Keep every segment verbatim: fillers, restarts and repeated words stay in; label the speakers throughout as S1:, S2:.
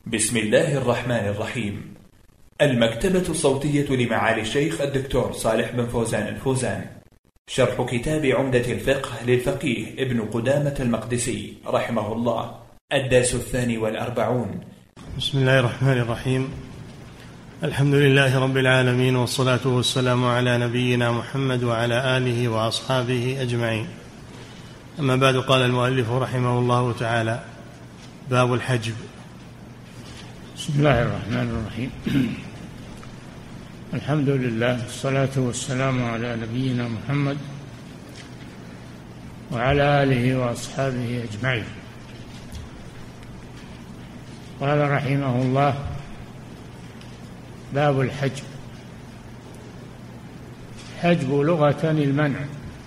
S1: بسم الله الرحمن الرحيم. المكتبة الصوتية لمعالي الشيخ الدكتور صالح بن فوزان الفوزان. شرح كتاب عمدة الفقه للفقيه ابن قدامة المقدسي رحمه الله، الدرس الثاني والأربعون.
S2: بسم الله الرحمن الرحيم. الحمد لله رب العالمين، والصلاة والسلام على نبينا محمد وعلى آله وأصحابه أجمعين. أما بعد، قال المؤلف رحمه الله تعالى: باب الحجب.
S3: بسم الله الرحمن الرحيم. الحمد لله، الصلاة والسلام على نبينا محمد وعلى آله وأصحابه أجمعين. قال رحمه الله: باب الحجب. حجب لغة المنع،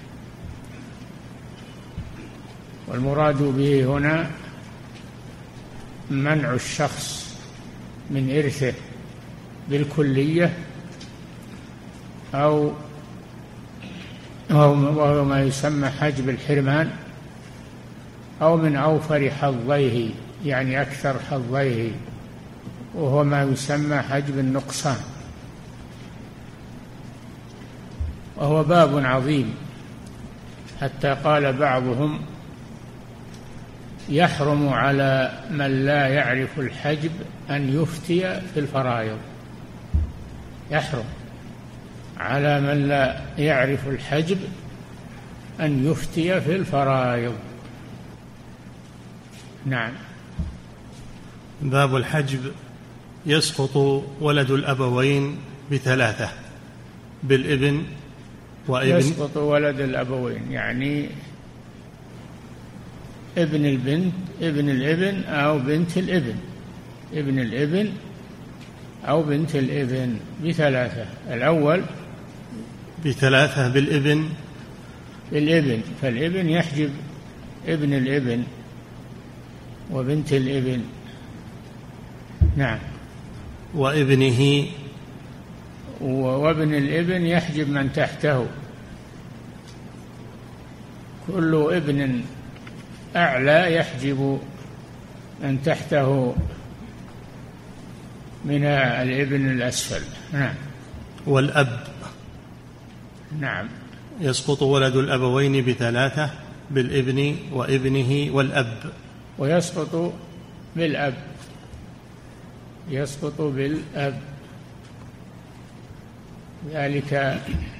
S3: والمراد به هنا منع الشخص من إرثه بالكلية أو وهو ما يسمى حجب الحرمان، أو من أوفر حظيه يعني أكثر حظيه، وهو ما يسمى حجب النقصان. وهو باب عظيم، حتى قال بعضهم: يحرم على من لا يعرف الحجب أن يفتي في الفرائض. يحرم على من لا يعرف الحجب أن يفتي في الفرائض. نعم.
S2: باب الحجب. يسقط ولد الأبوين بثلاثة: بالابن وابن.
S3: يسقط ولد الأبوين يعني ابن البنت، ابن الابن أو بنت الابن، ابن الابن أو بنت الابن بثلاثة. الأول
S2: بثلاثة بالابن.
S3: بالابن، فالابن يحجب ابن الابن وبنت الابن. نعم.
S2: وابنه،
S3: وابن الابن يحجب من تحته. كل ابن أعلى يحجب من تحته من الابن الأسفل. نعم.
S2: والأب.
S3: نعم.
S2: يسقط ولد الأبوين بثلاثة: بالابن وابنه والأب.
S3: ويسقط بالأب، يسقط بالأب، ذلك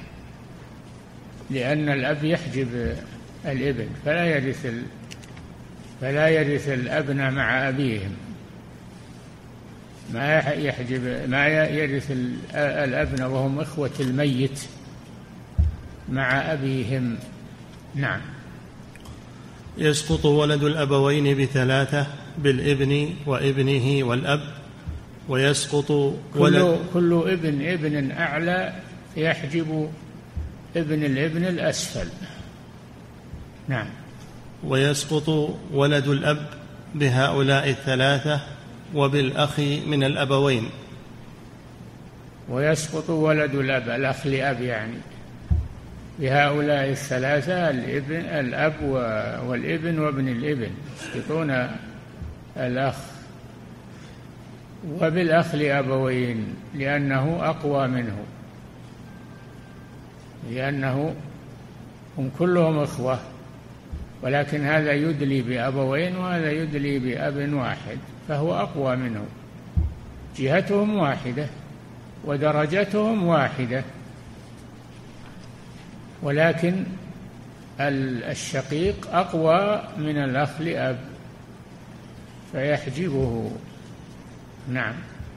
S3: لأن الأب يحجب الابن، فلا يرث ال... فلا يرث الأبناء مع أبيهم، ما يحجب ما يرث الأبناء وهم إخوة الميت مع أبيهم. نعم.
S2: يسقط ولد الأبوين بثلاثة: بالابن وابنه والأب. ويسقط ولد
S3: كل, كل ابن ابن أعلى يحجب ابن الابن الأسفل. نعم.
S2: ويسقط ولد الأب بهؤلاء الثلاثة وبالأخ من الأبوين.
S3: ويسقط ولد الأب، الأخ لأب يعني، بهؤلاء الثلاثة: الابن الأب والابن وابن الابن، يسقطون الأخ. وبالأخ لأبوين لأنه أقوى منه، لأنه هم كلهم إخوة، ولكن هذا يدلي بأبوين وهذا يدلي بأب واحد، فهو أقوى منه. جهتهم واحدة ودرجتهم واحدة، ولكن الشقيق أقوى من الأخ لأب فيحجبه. نعم.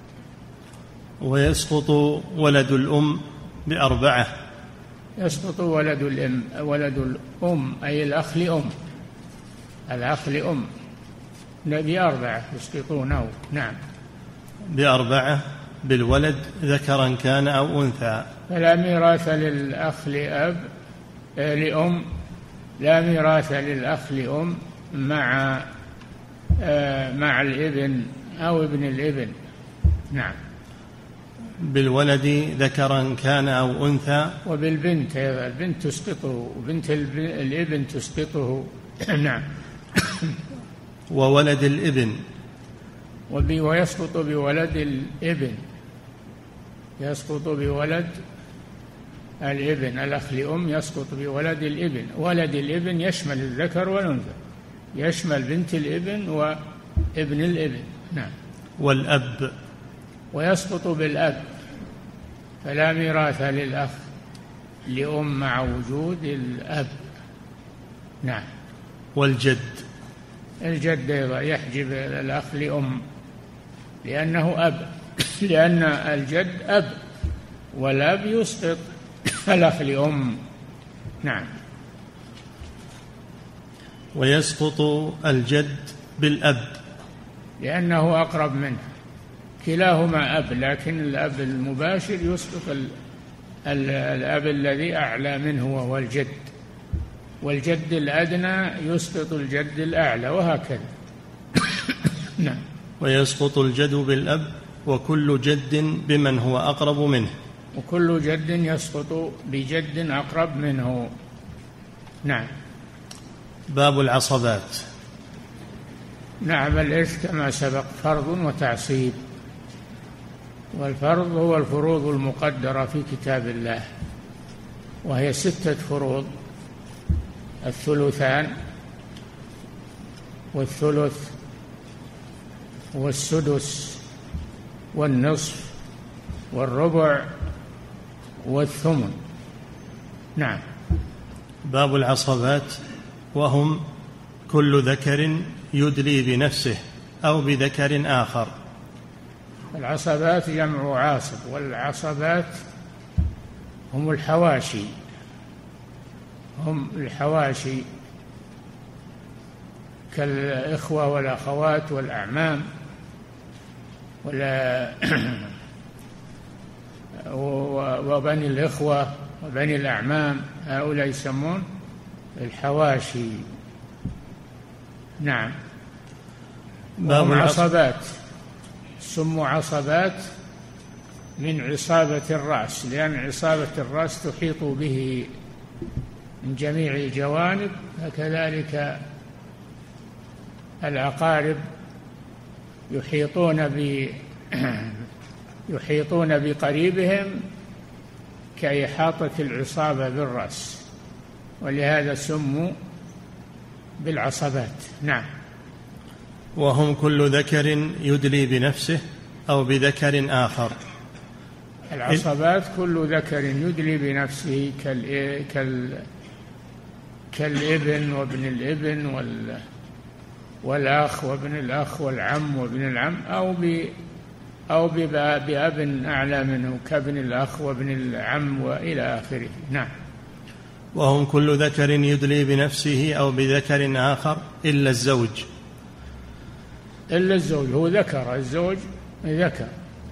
S2: ويسقط ولد الأم بأربعة.
S3: يسقط ولد الأم ولد الأم أي الأخ لأم، الأخ لأم بأربعة يسقطونه. نعم.
S2: بأربعة: بالولد ذكرا كان أو أنثى.
S3: فلا ميراث للأخ لأب لأم لا ميراث للأخ لأم مع مع الابن أو ابن الابن. نعم.
S2: بالولد ذكرا كان أو أنثى.
S3: وبالبنت، البنت تسقطه وبنت الابن تسقطه. نعم.
S2: وولد الابن
S3: ويسقط بولد الابن، يسقط بولد الابن، الأخ لأم يسقط بولد الابن. ولد الابن يشمل الذكر والأنثى، يشمل بنت الابن وابن الابن. نعم.
S2: والأب.
S3: ويسقط بالأب، فلا ميراث للأخ لأم مع وجود الأب. نعم.
S2: والجد.
S3: الجد أيضا يحجب الأخ لأم لأنه أب، لأن الجد أب، والأب يسقط الأخ لأم. نعم.
S2: ويسقط الجد بالأب
S3: لأنه أقرب منه، كلاهما أب، لكن الأب المباشر يسقط ال ال الأب الذي أعلى منه وهو الجد، والجد الأدنى يسقط الجد الأعلى، وهكذا. نعم.
S2: ويسقط الجد بالأب وكل جد بمن هو أقرب منه،
S3: وكل جد يسقط بجد أقرب منه. نعم.
S2: باب العصبات.
S3: نعم. الإرث كما سبق فرض وتعصيب، والفرض هو الفروض المقدرة في كتاب الله، وهي ستة فروض: الثلثان والثلث والسدس والنصف والربع والثمن. نعم.
S2: باب العصبات، وهم كل ذكر يدلي بنفسه أو بذكر آخر.
S3: العصبات جمع عاصب، والعصبات هم الحواشي، هم الحواشي كالإخوة والأخوات والأعمام ولا وبني الإخوة وبني الأعمام، هؤلاء يسمون الحواشي. نعم. وهم عصبات، سموا عصبات من عصابة الرأس، لأن عصابة الرأس تحيط به من جميع الجوانب، فكذلك الأقارب يحيطون ب يحيطون بقريبهم كإحاطة العصابة بالرأس، ولهذا سموا بالعصبات. نعم.
S2: وهم كل ذكر يدلي بنفسه أو بذكر آخر.
S3: العصبات كل ذكر يدلي بنفسه كال... كال... كالابن وابن الابن وال... والأخ وابن الأخ والعم وابن العم، أو ب... أو بأب أعلى منه كابن الأخ وابن العم وإلى آخره. نعم.
S2: وهم كل ذكر يدلي بنفسه أو بذكر آخر إلا الزوج.
S3: إلا الزوج، هو ذكر، الزوج ذكر،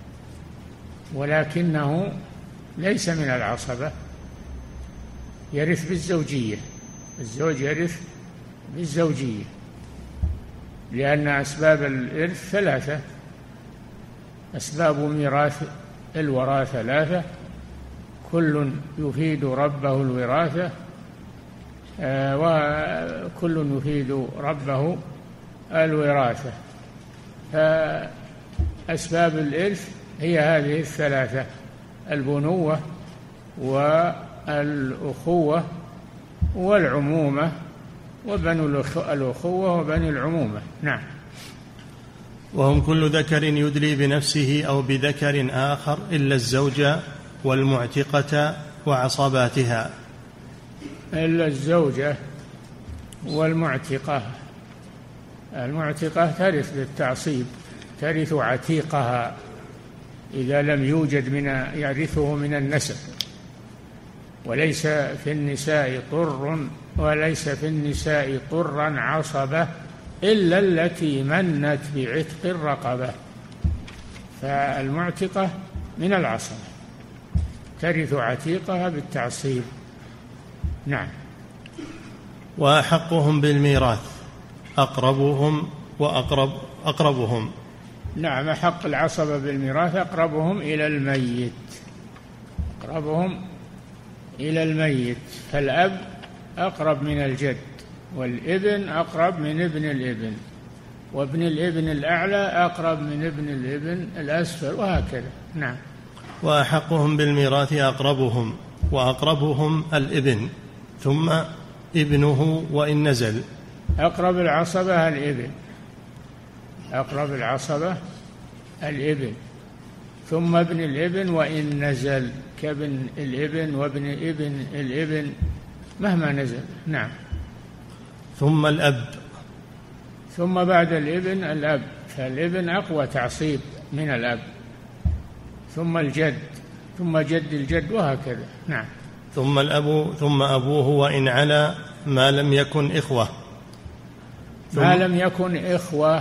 S3: ولكنه ليس من العصبة، يرث بالزوجية، الزوج يرث بالزوجية، لأن أسباب الإرث ثلاثة، أسباب ميراث الوراثة ثلاثة، كل يفيد ربه الوراثة، آه وكل يفيد ربه الوراثة. فأسباب الإرث هي هذه الثلاثة: البنوة والأخوة والعمومة، وبنو الأخوة وبنو العمومة. نعم.
S2: وهم كل ذكر يدلي بنفسه أو بذكر آخر إلا الزوجة والمعتقة وعصباتها.
S3: إلا الزوجة والمعتقة، المعتقة ترث بالتعصيب، ترث عتيقها إذا لم يوجد من يرثه من النسب، وليس في النساء طر وليس في النساء طرا عصبة إلا التي منت بعتق الرقبة، فالمعتقة من العصبة ترث عتيقها بالتعصيب. نعم.
S2: وأحقهم بالميراث أقربهم وأقرب أقربهم.
S3: نعم. حق العصبة بالميراث أقربهم إلى الميت، أقربهم إلى الميت، فالأب أقرب من الجد، والابن أقرب من ابن الابن، وابن الابن الأعلى أقرب من ابن الابن الأسفل، وهكذا. نعم.
S2: وأحقهم بالميراث أقربهم، وأقربهم الابن، ثم ابنه وإن نزل.
S3: أقرب العصبة الابن، أقرب العصبة الابن، ثم ابن الابن وإن نزل، كابن الابن وابن ابن الابن مهما نزل. نعم.
S2: ثم الأب،
S3: ثم بعد الابن الأب، فالابن أقوى تعصيب من الأب، ثم الجد، ثم جد الجد، وهكذا. نعم.
S2: ثم الأب، ثم أبوه وإن علا ما لم يكن إخوة.
S3: ما لم يكن إخوة،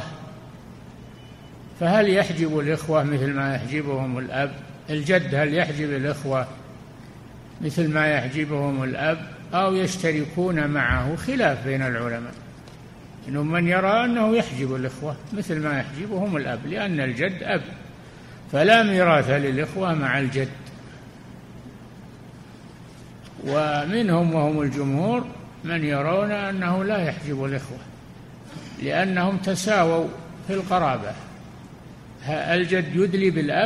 S3: فهل يحجب الإخوة مثل ما يحجبهم الأب؟ الجد هل يحجب الإخوة مثل ما يحجبهم الأب، أو يشتركون معه؟ خلاف بين العلماء، إنهم من يرى أنه يحجب الإخوة مثل ما يحجبهم الأب، لأن الجد أب، فلا ميراث للإخوة مع الجد. ومنهم وهم الجمهور من يرون أنه لا يحجب الإخوة، لأنهم تساووا في القرابة، الجد يدلي بالأب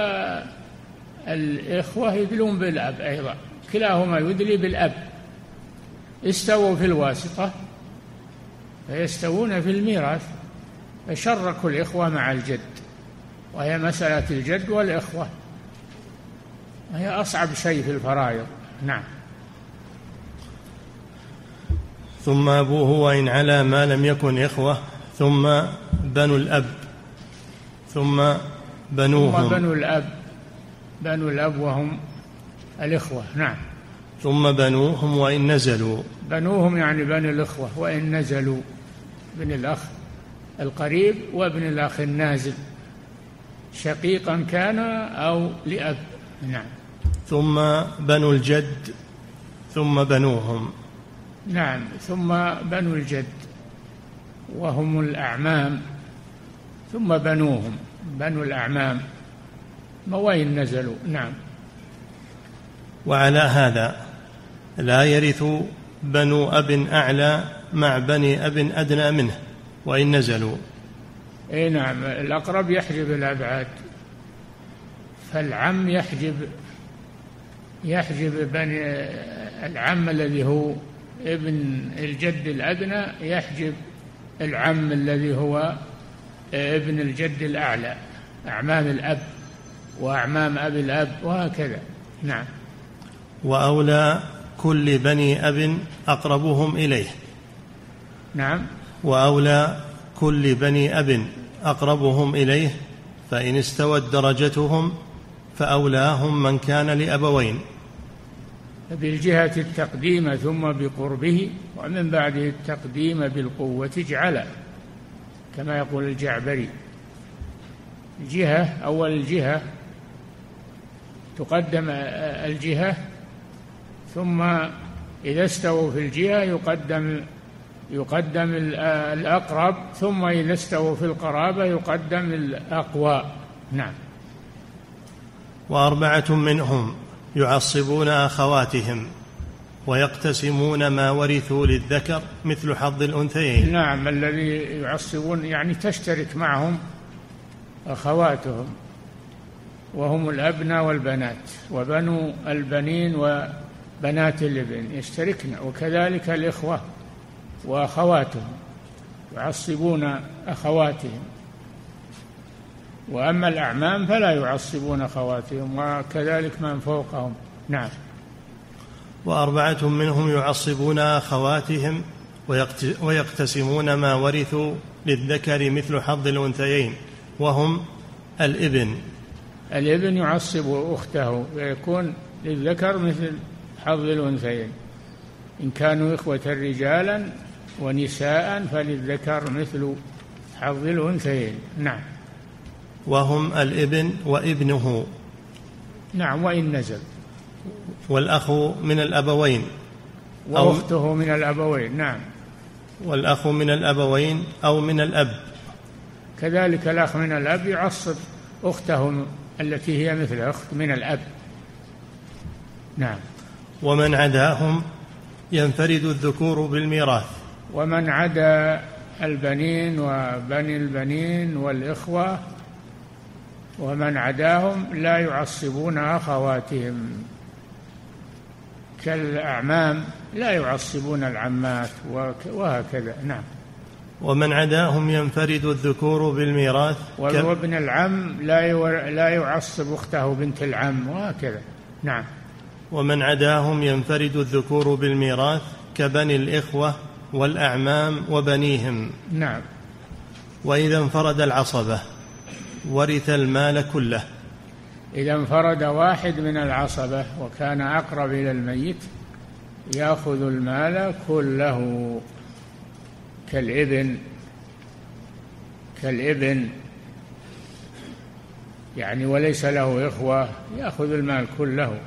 S3: والإخوة يدلون بالأب أيضا، كلاهما يدلي بالأب، استووا في الواسطة فيستوون في الميراث، فشركوا الإخوة مع الجد، وهي مسألة الجد والإخوة، وهي أصعب شيء في الفرائض. نعم.
S2: ثم أبوه وإن علا ما لم يكن إخوة، ثم بنو الأب، ثم بنوهم،
S3: ثم بنو الأب، بنو الأب وهم الإخوة. نعم.
S2: ثم بنوهم وإن نزلوا،
S3: بنوهم يعني بنو الإخوة وإن نزلوا، ابن الأخ القريب وابن الأخ النازل، شقيقا كان أو لأب. نعم.
S2: ثم بنو الجد، ثم بنوهم.
S3: نعم. ثم بنو الجد وهم الأعمام، ثم بنوهم بنو الأعمام وإن نزلوا. نعم.
S2: وعلى هذا لا يرث بنو أب أعلى مع بني أب أدنى منه وإن نزلوا.
S3: أي نعم. الأقرب يحجب الأبعاد، فالعم يحجب يحجب بني العم الذي هو ابن الجد الأدنى، يحجب العم الذي هو ابن الجد الأعلى، أعمام الأب وأعمام أبي الأب، وهكذا. نعم.
S2: وأولى كل بني أب أقربهم إليه.
S3: نعم.
S2: وأولى كل بني أب أقربهم إليه، فإن استوت درجتهم فأولاهم من كان لأبوين.
S3: بالجهة التقديم ثم بقربه، ومن بعده التقديم بالقوة اجعلا، كما يقول الجعبري. الجهة، أول الجهة تقدم الجهة، ثم إذا استووا في الجهة يقدم يقدم الأقرب، ثم إذا استووا في القرابة يقدم الأقوى. نعم.
S2: وأربعة منهم يعصبون أخواتهم ويقتسمون ما ورثوا للذكر مثل حظ الأنثيين.
S3: نعم. الذي يعصبون يعني تشترك معهم أخواتهم، وهم الأبناء والبنات، وبنو البنين وبنات الابن يشتركن، وكذلك الإخوة وأخواتهم يعصبون أخواتهم، وأما الأعمام فلا يعصبون أخواتهم، وكذلك من فوقهم. نعم.
S2: وأربعة منهم يعصبون أخواتهم ويقتسمون ما ورثوا للذكر مثل حظ الأنثيين، وهم الابن.
S3: الابن يعصب أخته ويكون للذكر مثل حظ الأنثيين، إن كانوا إخوة رجالا ونساء فللذكر مثل حظ الأنثيين. نعم.
S2: وهم الابن وابنه.
S3: نعم. وإن نزل.
S2: والأخ من الأبوين،
S3: وأخته من الأبوين. نعم.
S2: والأخ من الأبوين أو من الأب،
S3: كذلك الأخ من الأب يعصب أخته التي هي مثل أخت من الأب. نعم.
S2: ومن عداهم ينفرد الذكور بالميراث.
S3: ومن عدا البنين وبني البنين والإخوة ومن عداهم لا يعصبون أخواتهم، كالأعمام لا يعصبون العمات وهكذا. نعم.
S2: ومن عداهم ينفرد الذكور بالميراث،
S3: وابن العم لا يعصب أخته بنت العم وهكذا. نعم.
S2: ومن عداهم ينفرد الذكور بالميراث كبني الإخوة والأعمام وبنيهم.
S3: نعم.
S2: وإذا انفرد العصبة ورث المال كله.
S3: إذا انفرد واحد من العصبة وكان أقرب إلى الميت يأخذ المال كله، كالابن كالابن يعني وليس له إخوة يأخذ المال كله،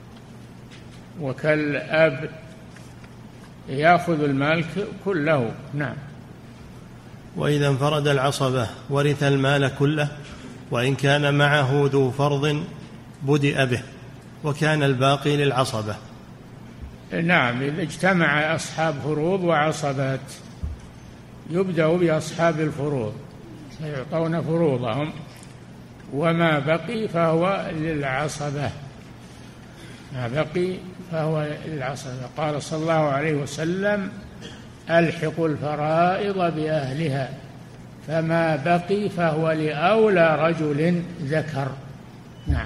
S3: وكالأب يأخذ المال كله. نعم.
S2: وإذا انفرد العصبة ورث المال كله وإن كان معه ذو فرض بدأ به وكان الباقي للعصبة.
S3: نعم. إذا اجتمع أصحاب فروض وعصبات يبدأ بأصحاب الفروض فيعطون فروضهم، وما بقي فهو للعصبة، ما بقي فهو للعصبة. قال صلى الله عليه وسلم: ألحقوا الفرائض بأهلها، فما بقي فهو لأولى رجل ذكر. نعم.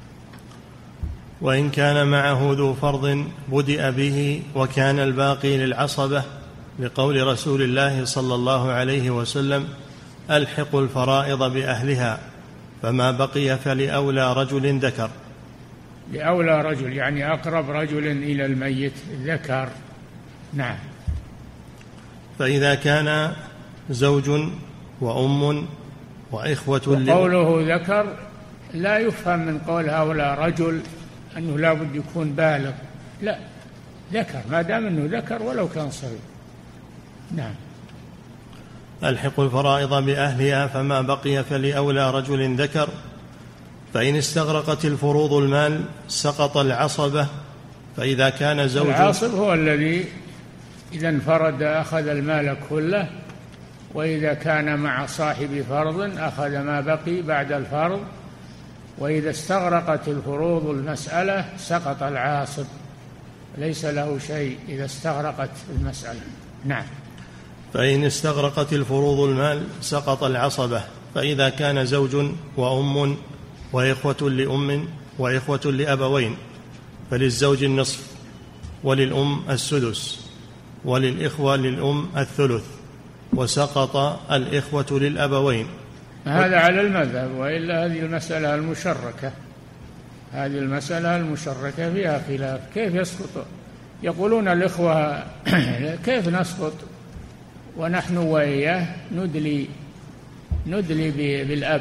S2: وإن كان معه ذو فرض بدأ به وكان الباقي للعصبة، لقول رسول الله صلى الله عليه وسلم: ألحقوا الفرائض بأهلها، فما بقي فلأولى رجل ذكر.
S3: لأولى رجل يعني أقرب رجل إلى الميت ذكر. نعم.
S2: فإذا كان زوج وأم وإخوة،
S3: وقوله ذكر لا يفهم من قول هؤلاء رجل أنه لا بد يكون بالغ، لا، ذكر ما دام أنه ذكر ولو كان صغير. نعم.
S2: ألحقوا الفرائض بأهلها، فما بقي فلأولى رجل ذكر. فإن استغرقت الفروض المال سقط العصبة. فإذا كان زوج،
S3: العاصب هو الذي إذا انفرد أخذ المال كله، وإذا كان مع صاحب فرض أخذ ما بقي بعد الفرض، وإذا استغرقت الفروض المسألة سقط العاصب، ليس له شيء إذا استغرقت المسألة. نعم.
S2: فإن استغرقت الفروض المال سقط العصبة. فإذا كان زوج وأم وإخوة لأم وإخوة لأبوين فللزوج النصف، وللأم السدس، وللإخوة للأم الثلث، وسقط الإخوة للأبوين.
S3: هذا على المذهب، وإلا هذه المسألة المشركة هذه المسألة المشركة فيها خلاف كيف يسقط. يقولون الإخوة كيف نسقط ونحن وإياه ندلي ندلي بالأب،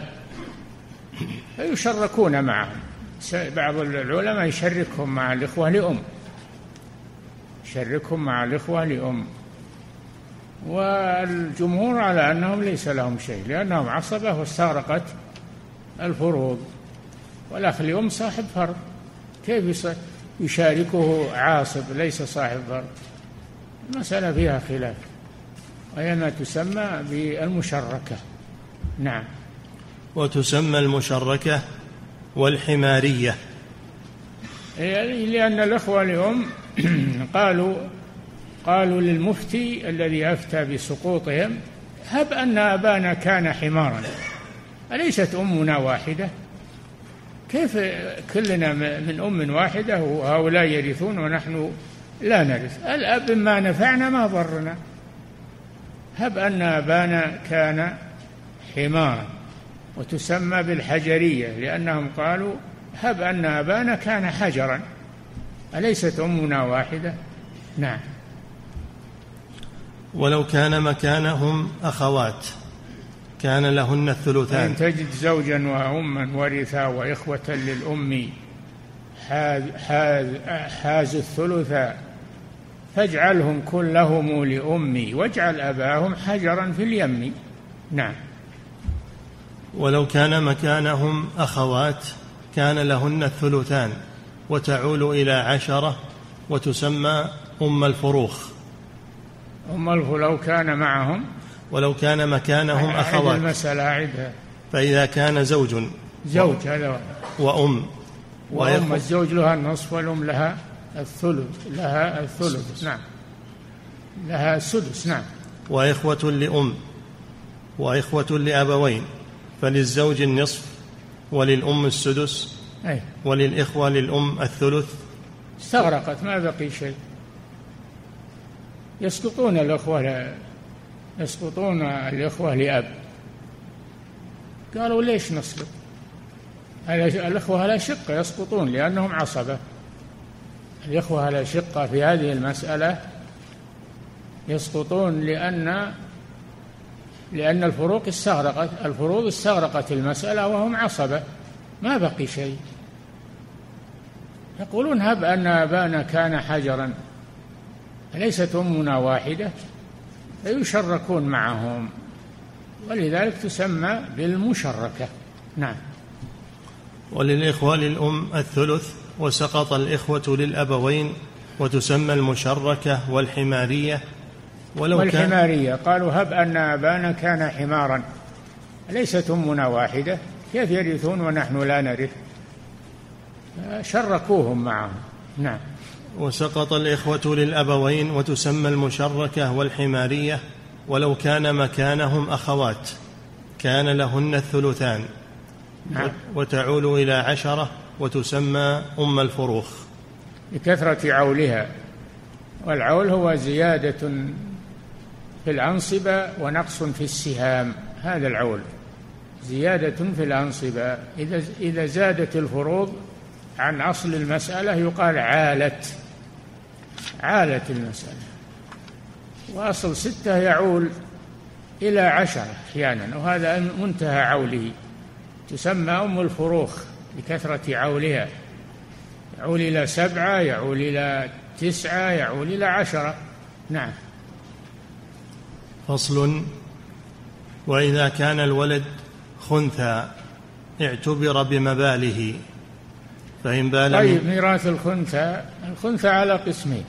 S3: فيشركون معهم. بعض العلماء يشركهم مع الإخوة لأم يشركهم مع الإخوة لأم والجمهور على أنهم ليس لهم شيء لأنهم عصبة واستغرقت الفروض. والأخ لأم صاحب فرض، كيف يشاركه عاصب ليس صاحب فرض؟ المسألة فيها خلاف، وهي ما تسمى بالمشركة. نعم.
S2: وتسمى المشركة والحمارية،
S3: لأن الأخوة لأم قالوا قالوا للمفتي الذي أفتى بسقوطهم: هب أن أبانا كان حمارا، أليست أمنا واحدة؟ كيف كلنا من أم واحدة وهؤلاء يرثون ونحن لا نرث؟ الأب ما نفعنا ما ضرنا. هب أن أبانا كان حمارا، وتسمى بالحجرية لأنهم قالوا: هب أن أبانا كان حجرا، أليست أمنا واحدة؟ نعم.
S2: ولو كان مكانهم أخوات كان لهن الثلثان.
S3: إن تجد زوجا وأما ورثا وإخوة للأم حاز, حاز, حاز الثلث فاجعلهم كلهم لأمي واجعل أباهم حجرا في اليم. نعم.
S2: ولو كان مكانهم أخوات كان لهن الثلثان، وتعول إلى عشرة، وتسمى أم الفروخ.
S3: أم الفروخ لو كان معهم
S2: ولو كان مكانهم أخوات.
S3: المسألة أعدها.
S2: فإذا كان زوج
S3: زوج هذا
S2: وأم
S3: وأم الزوج لها النصف والأم لها الثلث لها الثلث نعم لها السدس نعم.
S2: وإخوة لأم وإخوة لأبوين فللزوج النصف وللأم السدس
S3: أي.
S2: وللإخوة للأم الثلث.
S3: استغرقت ما بقي شيء. يسقطون الأخوة يسقطون الإخوة لأب. قالوا ليش نسقط؟ الإخوة على شقة يسقطون لأنهم عصبة. الإخوة على شقة في هذه المسألة يسقطون لأن لأن الفروق استغرقت الفروض استغرقت المسألة وهم عصبة ما بقي شيء. يقولون هب أن أبانا كان حجرا أليست أمنا واحدة فيشركون معهم ولذلك تسمى بالمشركة. نعم.
S2: وللإخوة للأم الثلث وسقط الإخوة للأبوين وتسمى المشركة والحمارية. ولو
S3: والحمارية قالوا هب أن أبانا كان حمارا أليست أمنا واحدة كيف يرثون ونحن لا نرث؟ شركوهم معهم. نعم.
S2: وسقط الإخوة للأبوين وتسمى المشركة والحمارية. ولو كان مكانهم أخوات كان لهن الثلثان. نعم. وتعول إلى عشرة وتسمى أم الفروخ
S3: لكثرة عولها. والعول هو زيادة في الأنصبة ونقص في السهام. هذا العول زيادة في الأنصبة. إذا إذا زادت الفروض عن أصل المسألة يقال عالت عالت المسألة. وأصل ستة يعول إلى عشرة أحيانا وهذا منتهى عوله تسمى أم الفروخ لكثرة عولها. يعول إلى سبعة يعول إلى تسعة يعول إلى عشرة. نعم.
S2: فصل. وإذا كان الولد خنثى اعتبر بمباله فإن بال.
S3: طيب ميراث الخنثى الخنثى على قسمين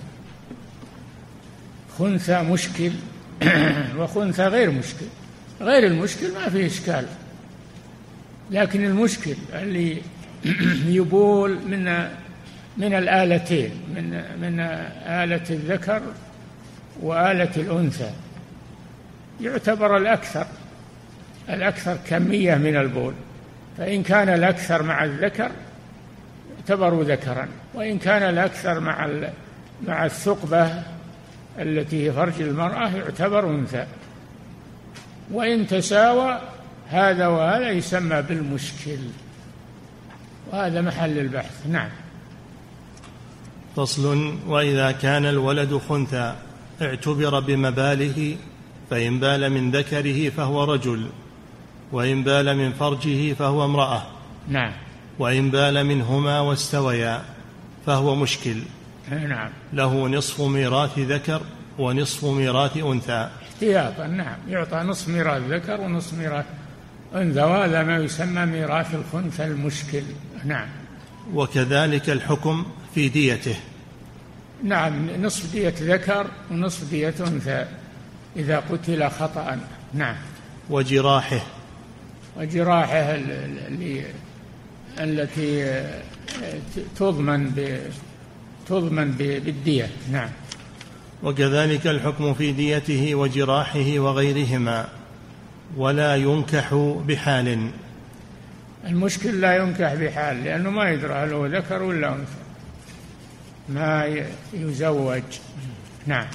S3: خنثى مشكل وخنثى غير مشكل. غير المشكل ما فيه إشكال لكن المشكل اللي يبول من من الآلتين من من آلة الذكر وآلة الأنثى يعتبر الأكثر الأكثر كمية من البول. فإن كان الأكثر مع الذكر يعتبر ذكرا وإن كان الأكثر مع مع الثقبة التي هي فرج المرأة يعتبر أنثى. وإن تساوى هذا وهذا يسمى بالمشكل وهذا محل البحث. نعم.
S2: فصل. وإذا كان الولد خنثى اعتبر بمباله فإن بال من ذكره فهو رجل وإن بال من فرجه فهو امرأة.
S3: نعم.
S2: وإن بال منهما واستويا فهو مشكل.
S3: نعم.
S2: له نصف ميراث ذكر ونصف ميراث أنثى
S3: احتياطا. نعم. يعطى نصف ميراث ذكر ونصف ميراث أنثى وهذا ما يسمى ميراث الخنثى المشكل. نعم.
S2: وكذلك الحكم في ديته.
S3: نعم. نصف دية ذكر ونصف دية أنثى إذا قتل خطأ. نعم.
S2: وجراحه
S3: وجراحه اللي التي تضمن ب تضمن بالدية. نعم.
S2: وكذلك الحكم في ديته وجراحه وغيرهما. ولا ينكح بحال.
S3: المشكل لا ينكح بحال لأنه ما يدرى هل هو ذكر ولا أنثى ما يزوج. نعم.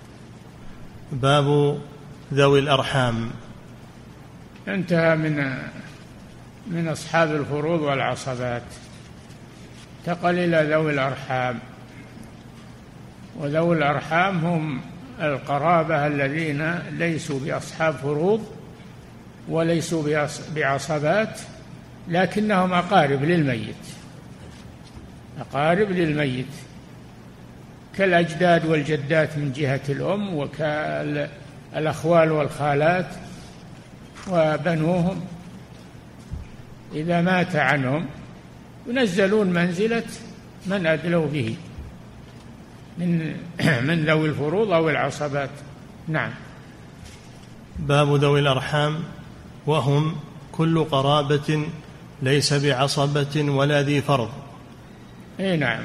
S2: باب ذوي الأرحام.
S3: انتهى من من أصحاب الفروض والعصبات انتقل إلى ذوي الأرحام. وذوي الأرحام هم القرابة الذين ليسوا بأصحاب فروض وليسوا بعصبات لكنهم أقارب للميت أقارب للميت كالأجداد والجدات من جهة الأم وكالأخوال والخالات وبنوهم إذا مات عنهم ينزلون منزلة من أدلوا به من من ذوي الفروض أو العصبات. نعم.
S2: باب ذوي الأرحام، وهم كل قرابة ليس بعصبة ولا ذي فرض.
S3: اي نعم.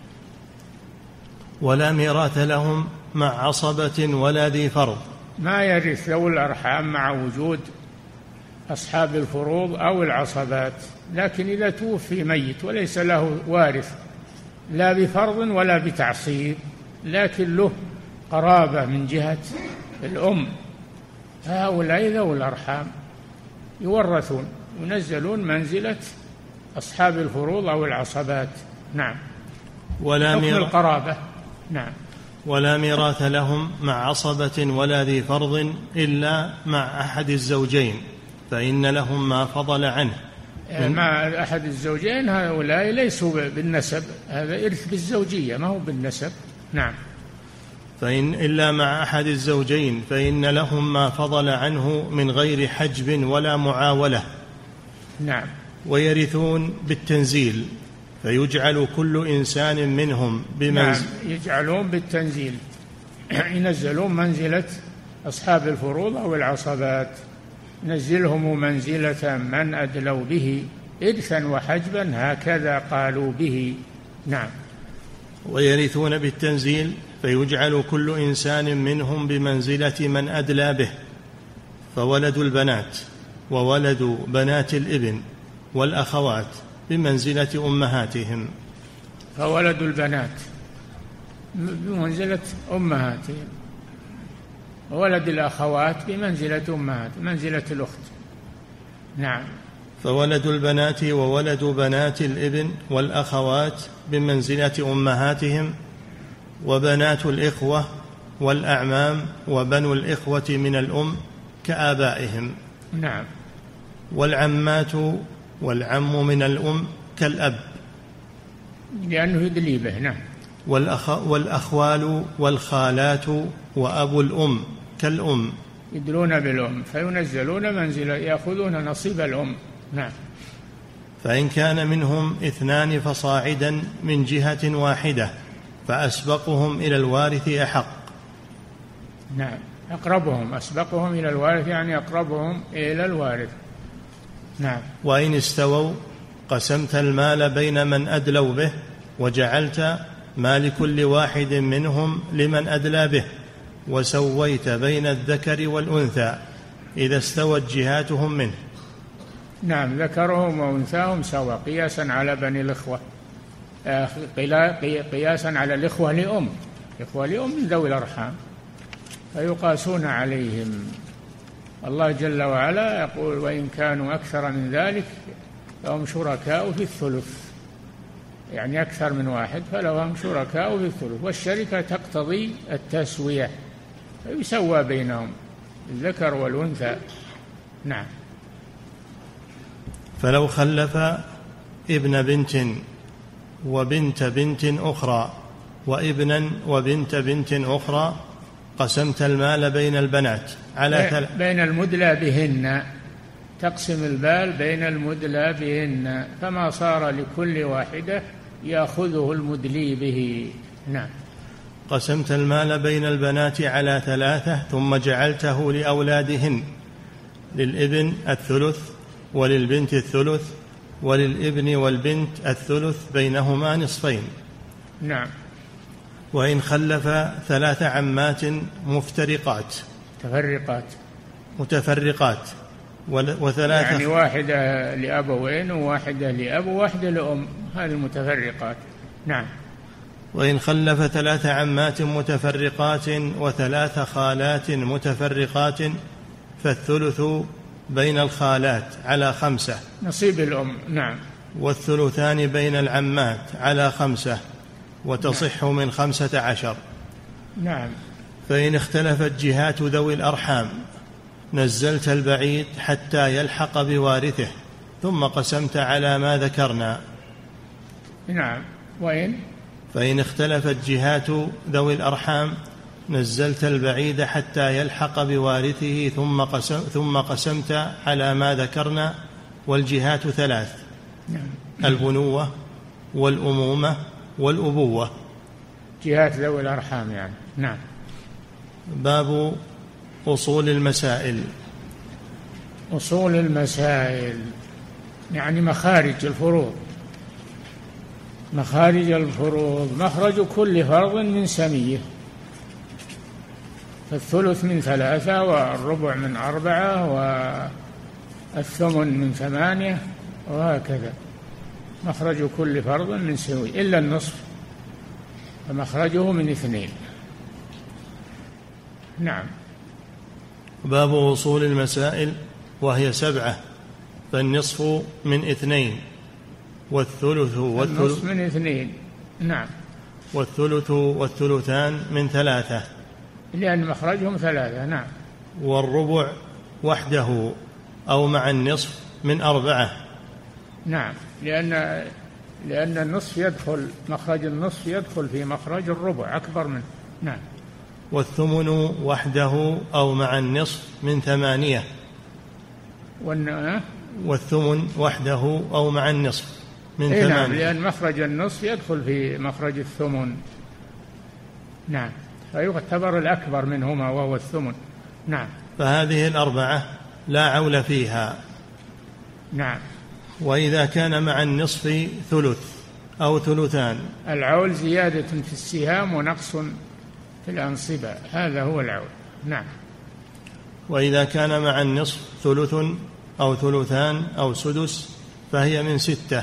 S2: ولا ميراث لهم مع عصبة ولا ذي فرض.
S3: ما يرث ذوي الأرحام مع وجود أصحاب الفروض أو العصبات، لكن إذا توفي ميت وليس له وارث لا بفرض ولا بتعصيب، لكن له قرابة من جهة الأم، هؤلاء ذوي الأرحام يورثون، ينزلون منزلة أصحاب الفروض أو العصبات. نعم.
S2: ولا
S3: حكم
S2: ميراث
S3: القرابة. نعم.
S2: ولا ميراث لهم مع عصبة ولا ذي فرض إلا مع أحد الزوجين، فإن لهم ما فضل عنه.
S3: مع أحد الزوجين هؤلاء ليسوا بالنسب، هذا إرث بالزوجية ما هو بالنسب. نعم.
S2: فإن إلا مع أحد الزوجين فإن لهم ما فضل عنه من غير حجب ولا معاولة.
S3: نعم.
S2: ويرثون بالتنزيل، فيجعل كل إنسان منهم بمنزل.
S3: نعم، يجعلون بالتنزيل، ينزلون منزلة أصحاب الفروض أو العصبات، نزلهم منزلة من أدلوا به إرثا وحجبا، هكذا قالوا به. نعم.
S2: ويرثون بالتنزيل، فيجعل كل إنسان منهم بمنزلة من أدلى به، فولد البنات وولد بنات الابن والأخوات بمنزلة أمهاتهم.
S3: فولد البنات بمنزلة أمهاتهم، وولد الأخوات بمنزلة أمهات، منزلة الأخت. نعم.
S2: فولد البنات وولد بنات الابن والأخوات بمنزلة أمهاتهم، وبنات الإخوة والأعمام وبنو الإخوة من الأم كآبائهم.
S3: نعم.
S2: والعمات والعم من الأم كالأب
S3: لأنه يدلي به. نعم.
S2: والأخ والأخوال والخالات وأبو الأم كالأم
S3: يدلون بالأم، فينزلون منزلة، يأخذون نصيب الأم. نعم.
S2: فإن كان منهم اثنان فصاعدا من جهة واحدة فأسبقهم إلى الوارث أحق.
S3: نعم. أقربهم، أسبقهم إلى الوارث يعني أقربهم إلى الوارث. نعم.
S2: وإن استووا قسمت المال بين من أدلوا به، وجعلت ما لكل واحد منهم لمن أدلى به، وسويت بين الذكر والأنثى إذا استوت جهاتهم منه.
S3: نعم. ذكرهم وأنثاهم سواء، قياسا على بني الإخوة، قياسا على الإخوة لأم، إخوة لأم من ذوي الأرحام، فيقاسون عليهم. الله جل وعلا يقول: وإن كانوا أكثر من ذلك فهم شركاء في الثلث، يعني أكثر من واحد فلهم شركاء في الثلث، والشركة تقتضي التسوية، فيسوى بينهم الذكر والأنثى. نعم.
S2: فلو خلف ابن بنت وبنت بنت أخرى وابنا وبنت بنت أخرى قسمت المال بين البنات على ثلاث،
S3: بين المدلى بهن، تقسم المال بين المدلى بهن، فما صار لكل واحدة يأخذه المدلي به. نعم.
S2: قسمت المال بين البنات على ثلاثة ثم جعلته لأولادهن، للابن الثلث وللبنت الثلث وللابن والبنت الثلث بينهما نصفين.
S3: نعم.
S2: وإن خلف ثلاث عمات مفترقات
S3: متفرقات
S2: متفرقات وثلاثة،
S3: يعني واحدة لأبوين وواحدة لأب وواحدة لأم، هذه المتفرقات. نعم.
S2: وإن خلف ثلاث عمات متفرقات وثلاث خالات متفرقات فالثلث بين الخالات على خمسة، نصيب
S3: الأم. نعم.
S2: والثلثان بين العمات على خمسة، وتصح نعم. من خمسة عشر.
S3: نعم.
S2: فإن اختلفت جهات ذوي الأرحام نزلت البعيد حتى يلحق بوارثه، ثم قسمت على ما ذكرنا.
S3: نعم. وإن
S2: فإن اختلفت جهات ذوي الأرحام نزلت البعيد حتى يلحق بوارثه، ثم قسم ثم قسمت على ما ذكرنا. والجهات ثلاث:
S3: نعم.
S2: البنوة والأمومة والأبوة،
S3: جهات ذوي الأرحام يعني. نعم.
S2: باب أصول المسائل.
S3: أصول المسائل يعني مخارج الفروض. مخارج الفروض: مخرج كل فرض من سميه، فالثلث من ثلاثة، والربع من أربعة، والثمن من ثمانية، وهكذا. مخرج كل فرض من سميه إلا النصف، فمخرجه من اثنين. نعم.
S2: باب أصول المسائل، وهي سبعة، فالنصف من اثنين، والثلث والثلث
S3: من اثنين. نعم.
S2: والثلث والثلثان من ثلاثة،
S3: لأن مخرجهم ثلاثة. نعم.
S2: والربع وحده أو مع النصف من أربعة.
S3: نعم، لأن لأن النصف يدخل، مخرج النصف يدخل في مخرج الربع أكبر منه. نعم.
S2: والثمن وحده أو مع النصف من ثمانية.
S3: والن...
S2: والثمن وحده أو مع النصف من
S3: إيه
S2: ثمانية.
S3: نعم، لأن مخرج النصف يدخل في مخرج الثمن. نعم، فيعتبر الأكبر منهما وهو الثمن. نعم.
S2: فهذه الأربعة لا عول فيها.
S3: نعم.
S2: وإذا كان مع النصف ثلث أو ثلثان.
S3: العول زيادة في السهام ونقص في الأنصبة، هذا هو العول. نعم.
S2: وإذا كان مع النصف ثلث أو ثلثان أو سدس فهي من ستة.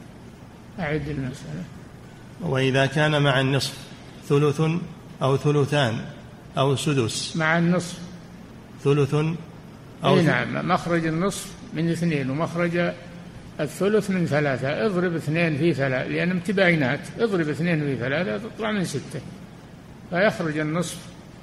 S3: أعد المسألة.
S2: وإذا كان مع النصف ثلث أو ثلثان أو سدس.
S3: مع النصف
S2: ثلث أو
S3: ثلث. نعم، مخرج النصف من اثنين، ومخرج الثلث من ثلاثة. اضرب اثنين في ثلاثة، لأن متباينات. اضرب اثنين في ثلاثة تطلع من ستة، فيخرج النصف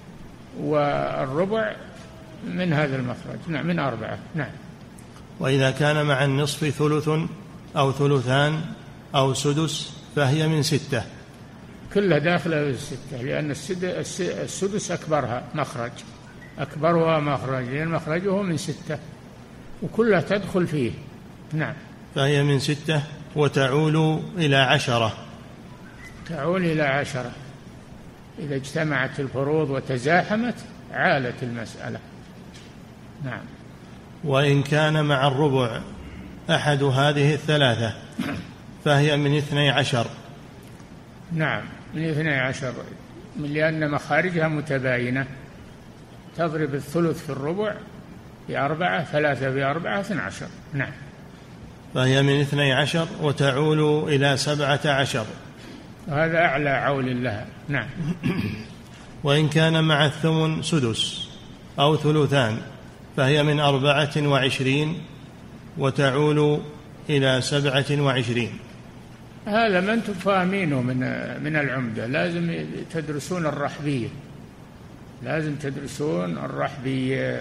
S3: والربع من هذا المخرج. نعم، من أربعة. نعم.
S2: وإذا كان مع النصف ثلث أو ثلثان أو سدس فهي من ستة.
S3: كلها داخلة في الستة، لأن السدس أكبرها مخرج، أكبرها مخرج، لأن مخرجه من ستة، وكلها تدخل فيه. نعم.
S2: فهي من ستة وتعول إلى عشرة.
S3: تعول إلى عشرة. إذا اجتمعت الفروض وتزاحمت عالت المسألة. نعم.
S2: وإن كان مع الربع أحد هذه الثلاثة فهي من اثني عشر.
S3: نعم، من اثني عشر، لأن مخارجها متباينة. تضرب الثلث في الربع بأربعة، ثلاثة بأربعة، اثنى عشر. نعم.
S2: فهي من اثني عشر وتعول إلى سبعة عشر،
S3: وهذا أعلى عول لها. نعم.
S2: وإن كان مع الثمن سدس أو ثلثان فهي من أربعة وعشرين وتعول إلى سبعة وعشرين.
S3: هذا ما أنتم فاهمينه من من العمدة. لازم تدرسون الرحبية، لازم تدرسون الرحبية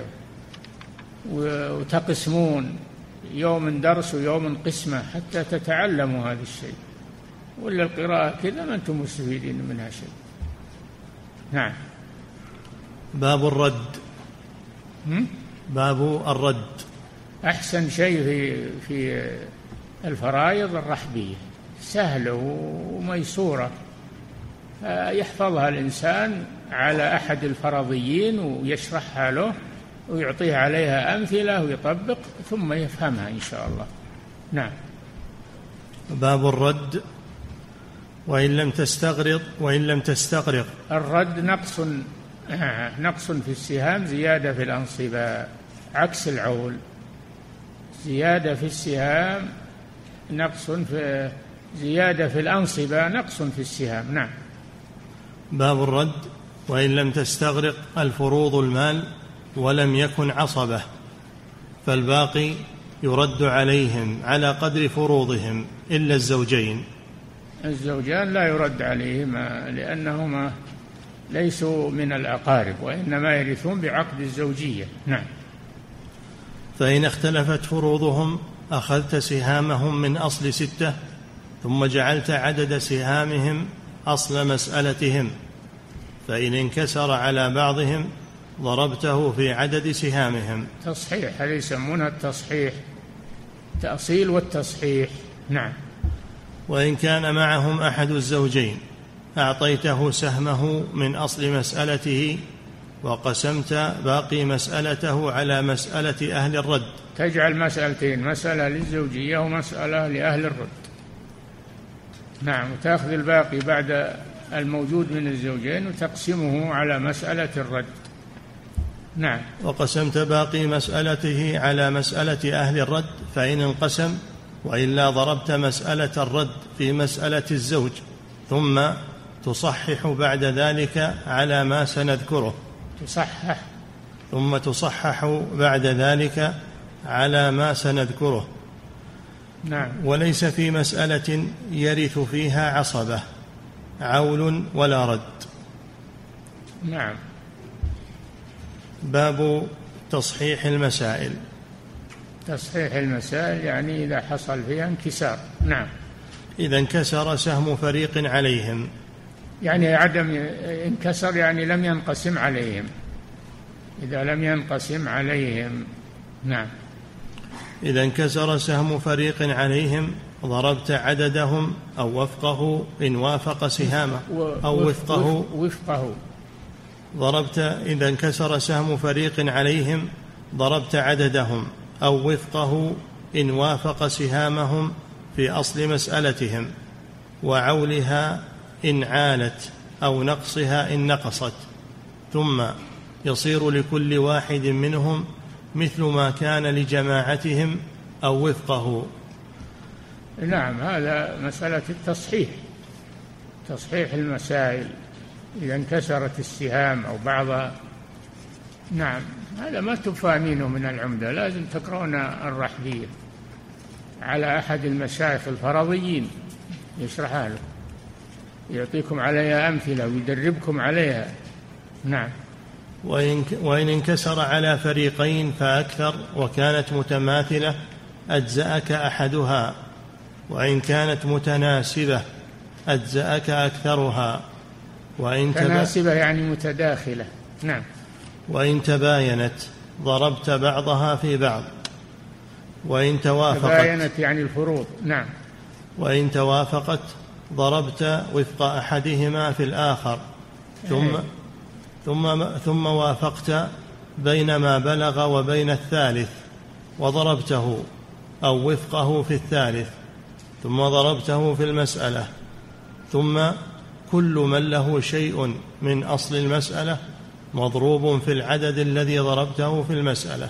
S3: وتقسمون، يوم درس ويوم قسمة حتى تتعلموا هذا الشيء. ولا القراءة كذا ما أنتم مستفيدين منها شيء. نعم.
S2: باب الرد.
S3: هم؟
S2: باب الرد.
S3: أحسن شيء في في الفرائض الرحبية، سهلة وميسورة، يحفظها الإنسان على أحد الفرضيين ويشرحها له ويعطيه عليها أمثلة ويطبق ثم يفهمها إن شاء الله. نعم.
S2: باب الرد. وإن لم تستغرق وإن لم تستغرق.
S3: الرد نقص نقص في السهام، زيادة في الأنصبة، عكس العول. زيادة في السهام نقص في زيادة في الأنصبة، نقص في السهام. نعم.
S2: باب الرد. وإن لم تستغرق الفروض المال ولم يكن عصبة، فالباقي يرد عليهم على قدر فروضهم إلا الزوجين.
S3: الزوجان لا يرد عليهما لأنهما ليسوا من الأقارب، وإنما يرثون بعقد الزوجية. نعم.
S2: فإن اختلفت فروضهم أخذت سهامهم من أصل ستة، ثم جعلت عدد سهامهم أصل مسألتهم، فإن انكسر على بعضهم ضربته في عدد سهامهم.
S3: تصحيح، هذا يسمونها التصحيح، تأصيل والتصحيح. نعم.
S2: وإن كان معهم أحد الزوجين أعطيته سهمه من أصل مسألته وقسمت باقي مسألته على مسألة أهل الرد.
S3: تجعل مسألتين، مسألة للزوجية ومسألة لأهل الرد. نعم، وتأخذ الباقي بعد الموجود من الزوجين وتقسمه على مسألة الرد. نعم.
S2: وقسمت باقي مسألته على مسألة أهل الرد فإن انقسم، وإلا ضربت مسألة الرد في مسألة الزوج، ثم تصحح بعد ذلك على ما سنذكره.
S3: تصحح
S2: ثم تصحح بعد ذلك على ما سنذكره.
S3: نعم.
S2: وليس في مسألة يرث فيها عصبة عول ولا رد.
S3: نعم.
S2: باب تصحيح المسائل.
S3: تصحيح المسائل يعني إذا حصل فيها انكسار. نعم.
S2: إذا انكسر سهم فريق عليهم،
S3: يعني عدم انكسر يعني لم ينقسم عليهم، إذا لم ينقسم عليهم. نعم.
S2: إذا انكسر سهم فريق عليهم ضربت عددهم أو وفقه إن وافق سهامه أو وفقه
S3: وفقه
S2: ضربت إذا انكسر سهم فريق عليهم ضربت عددهم أو وفقه إن وافق سهامهم في أصل مسألتهم، وعولها إن عالت أو نقصها إن نقصت، ثم يصير لكل واحد منهم مثل ما كان لجماعتهم أو وفقه.
S3: نعم، هذا مسألة التصحيح، تصحيح المسائل إذا انكسرت السهام أو بعضها. نعم، هذا ما تفهمينه من العمدة، لازم تقرؤون الرحبية على أحد المشايخ الفرضيين يشرحها له، يعطيكم عليها أمثلة ويدربكم عليها. نعم.
S2: وإن انكسر على فريقين فأكثر وكانت متماثلة أجزأك أحدها، وإن كانت متناسبة أجزأك أكثرها، وإن
S3: تناسبة يعني متداخلة. نعم.
S2: وإن تباينت ضربت بعضها في بعض، وإن توافقت
S3: تباينت يعني الفروض. نعم.
S2: وإن توافقت ضربت وفق أحدهما في الآخر، ثم ثم ثم وافقت بين ما بلغ وبين الثالث وضربته أو وفقه في الثالث، ثم ضربته في المسألة، ثم كل من له شيء من أصل المسألة مضروب في العدد الذي ضربته في المسألة.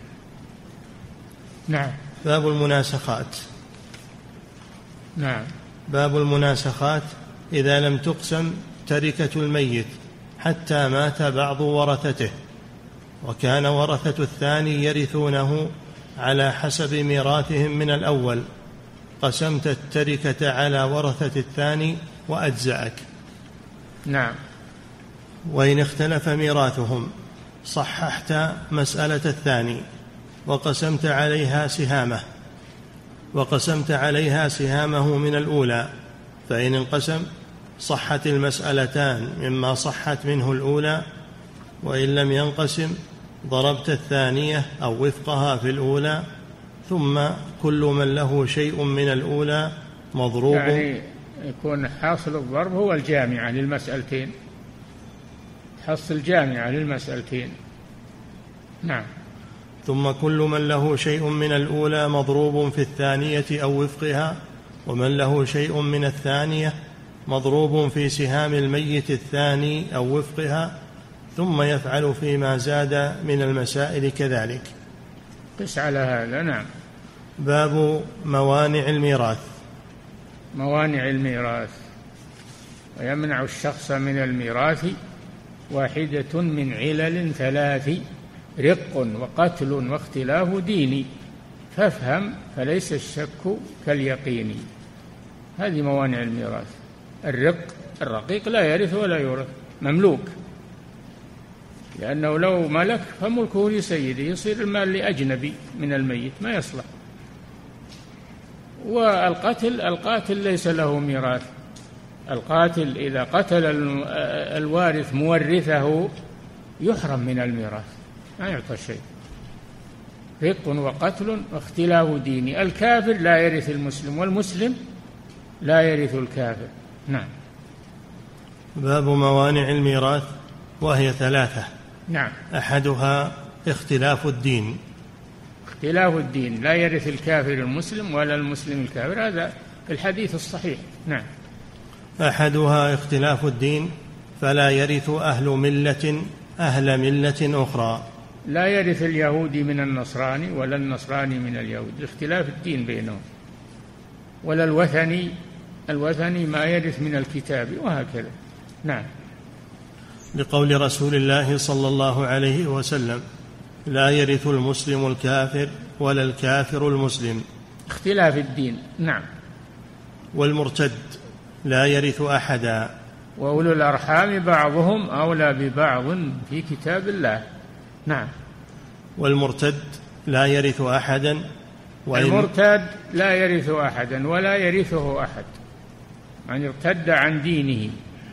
S3: نعم.
S2: باب المناسخات.
S3: نعم.
S2: باب المناسخات إذا لم تقسم تركة الميت حتى مات بعض ورثته، وكان ورثة الثاني يرثونه على حسب ميراثهم من الأول، قسمت التركة على ورثة الثاني وأجزأك.
S3: نعم.
S2: وإن اختلف ميراثهم صححت مسألة الثاني وقسمت عليها سهامه وقسمت عليها سهامه من الأولى، فإن انقسم صحت المسألتان مما صحت منه الأولى، وإن لم ينقسم ضربت الثانية أو وفقها في الأولى، ثم كل من له شيء من الأولى مضروب.
S3: يعني يكون حاصل الضرب هو الجامعة للمسألتين، حصل الجامعة للمسألتين. نعم.
S2: ثم كل من له شيء من الأولى مضروب في الثانية أو وفقها، ومن له شيء من الثانية مضروب في سهام الميت الثاني أو وفقها، ثم يفعل فيما زاد من المسائل كذلك.
S3: قس على هذا. نعم.
S2: باب موانع الميراث.
S3: موانع الميراث. ويمنع الشخص من الميراث واحدة من علل ثلاث: رق وقتل واختلاف دين، فافهم فليس الشك كاليقين. هذه موانع الميراث. الرق، الرقيق لا يرث ولا يورث، مملوك، لأنه لو ملك فملكه لسيده، يصير المال لأجنبي من الميت ما يصلح. والقتل، القاتل ليس له ميراث. القاتل إذا قتل الوارث مورثه يحرم من الميراث، ما يعطى شيء. رق وقتل واختلاف دين. الكافر لا يرث المسلم، والمسلم لا يرث الكافر. نعم.
S2: باب موانع الميراث، وهي ثلاثة:
S3: نعم.
S2: أحدها اختلاف الدين.
S3: اختلاف الدين، لا يرث الكافر المسلم ولا المسلم الكافر، هذا في الحديث الصحيح. نعم.
S2: أحدها اختلاف الدين، فلا يرث أهل ملة أهل ملة أخرى.
S3: لا يرث اليهودي من النصراني ولا النصراني من اليهود، اختلاف الدين بينهم. ولا الوثني، الوثني ما يرث من الكتاب، وهكذا. نعم.
S2: لقول رسول الله صلى الله عليه وسلم: لا يرث المسلم الكافر ولا الكافر المسلم.
S3: اختلاف الدين. نعم.
S2: والمرتد لا يرث أحدا.
S3: وأولو الأرحام بعضهم أولى ببعض في كتاب الله. نعم.
S2: والمرتد لا يرث أحدا.
S3: المرتد لا يرث أحدا ولا يرثه أحد، من ارتد عن دينه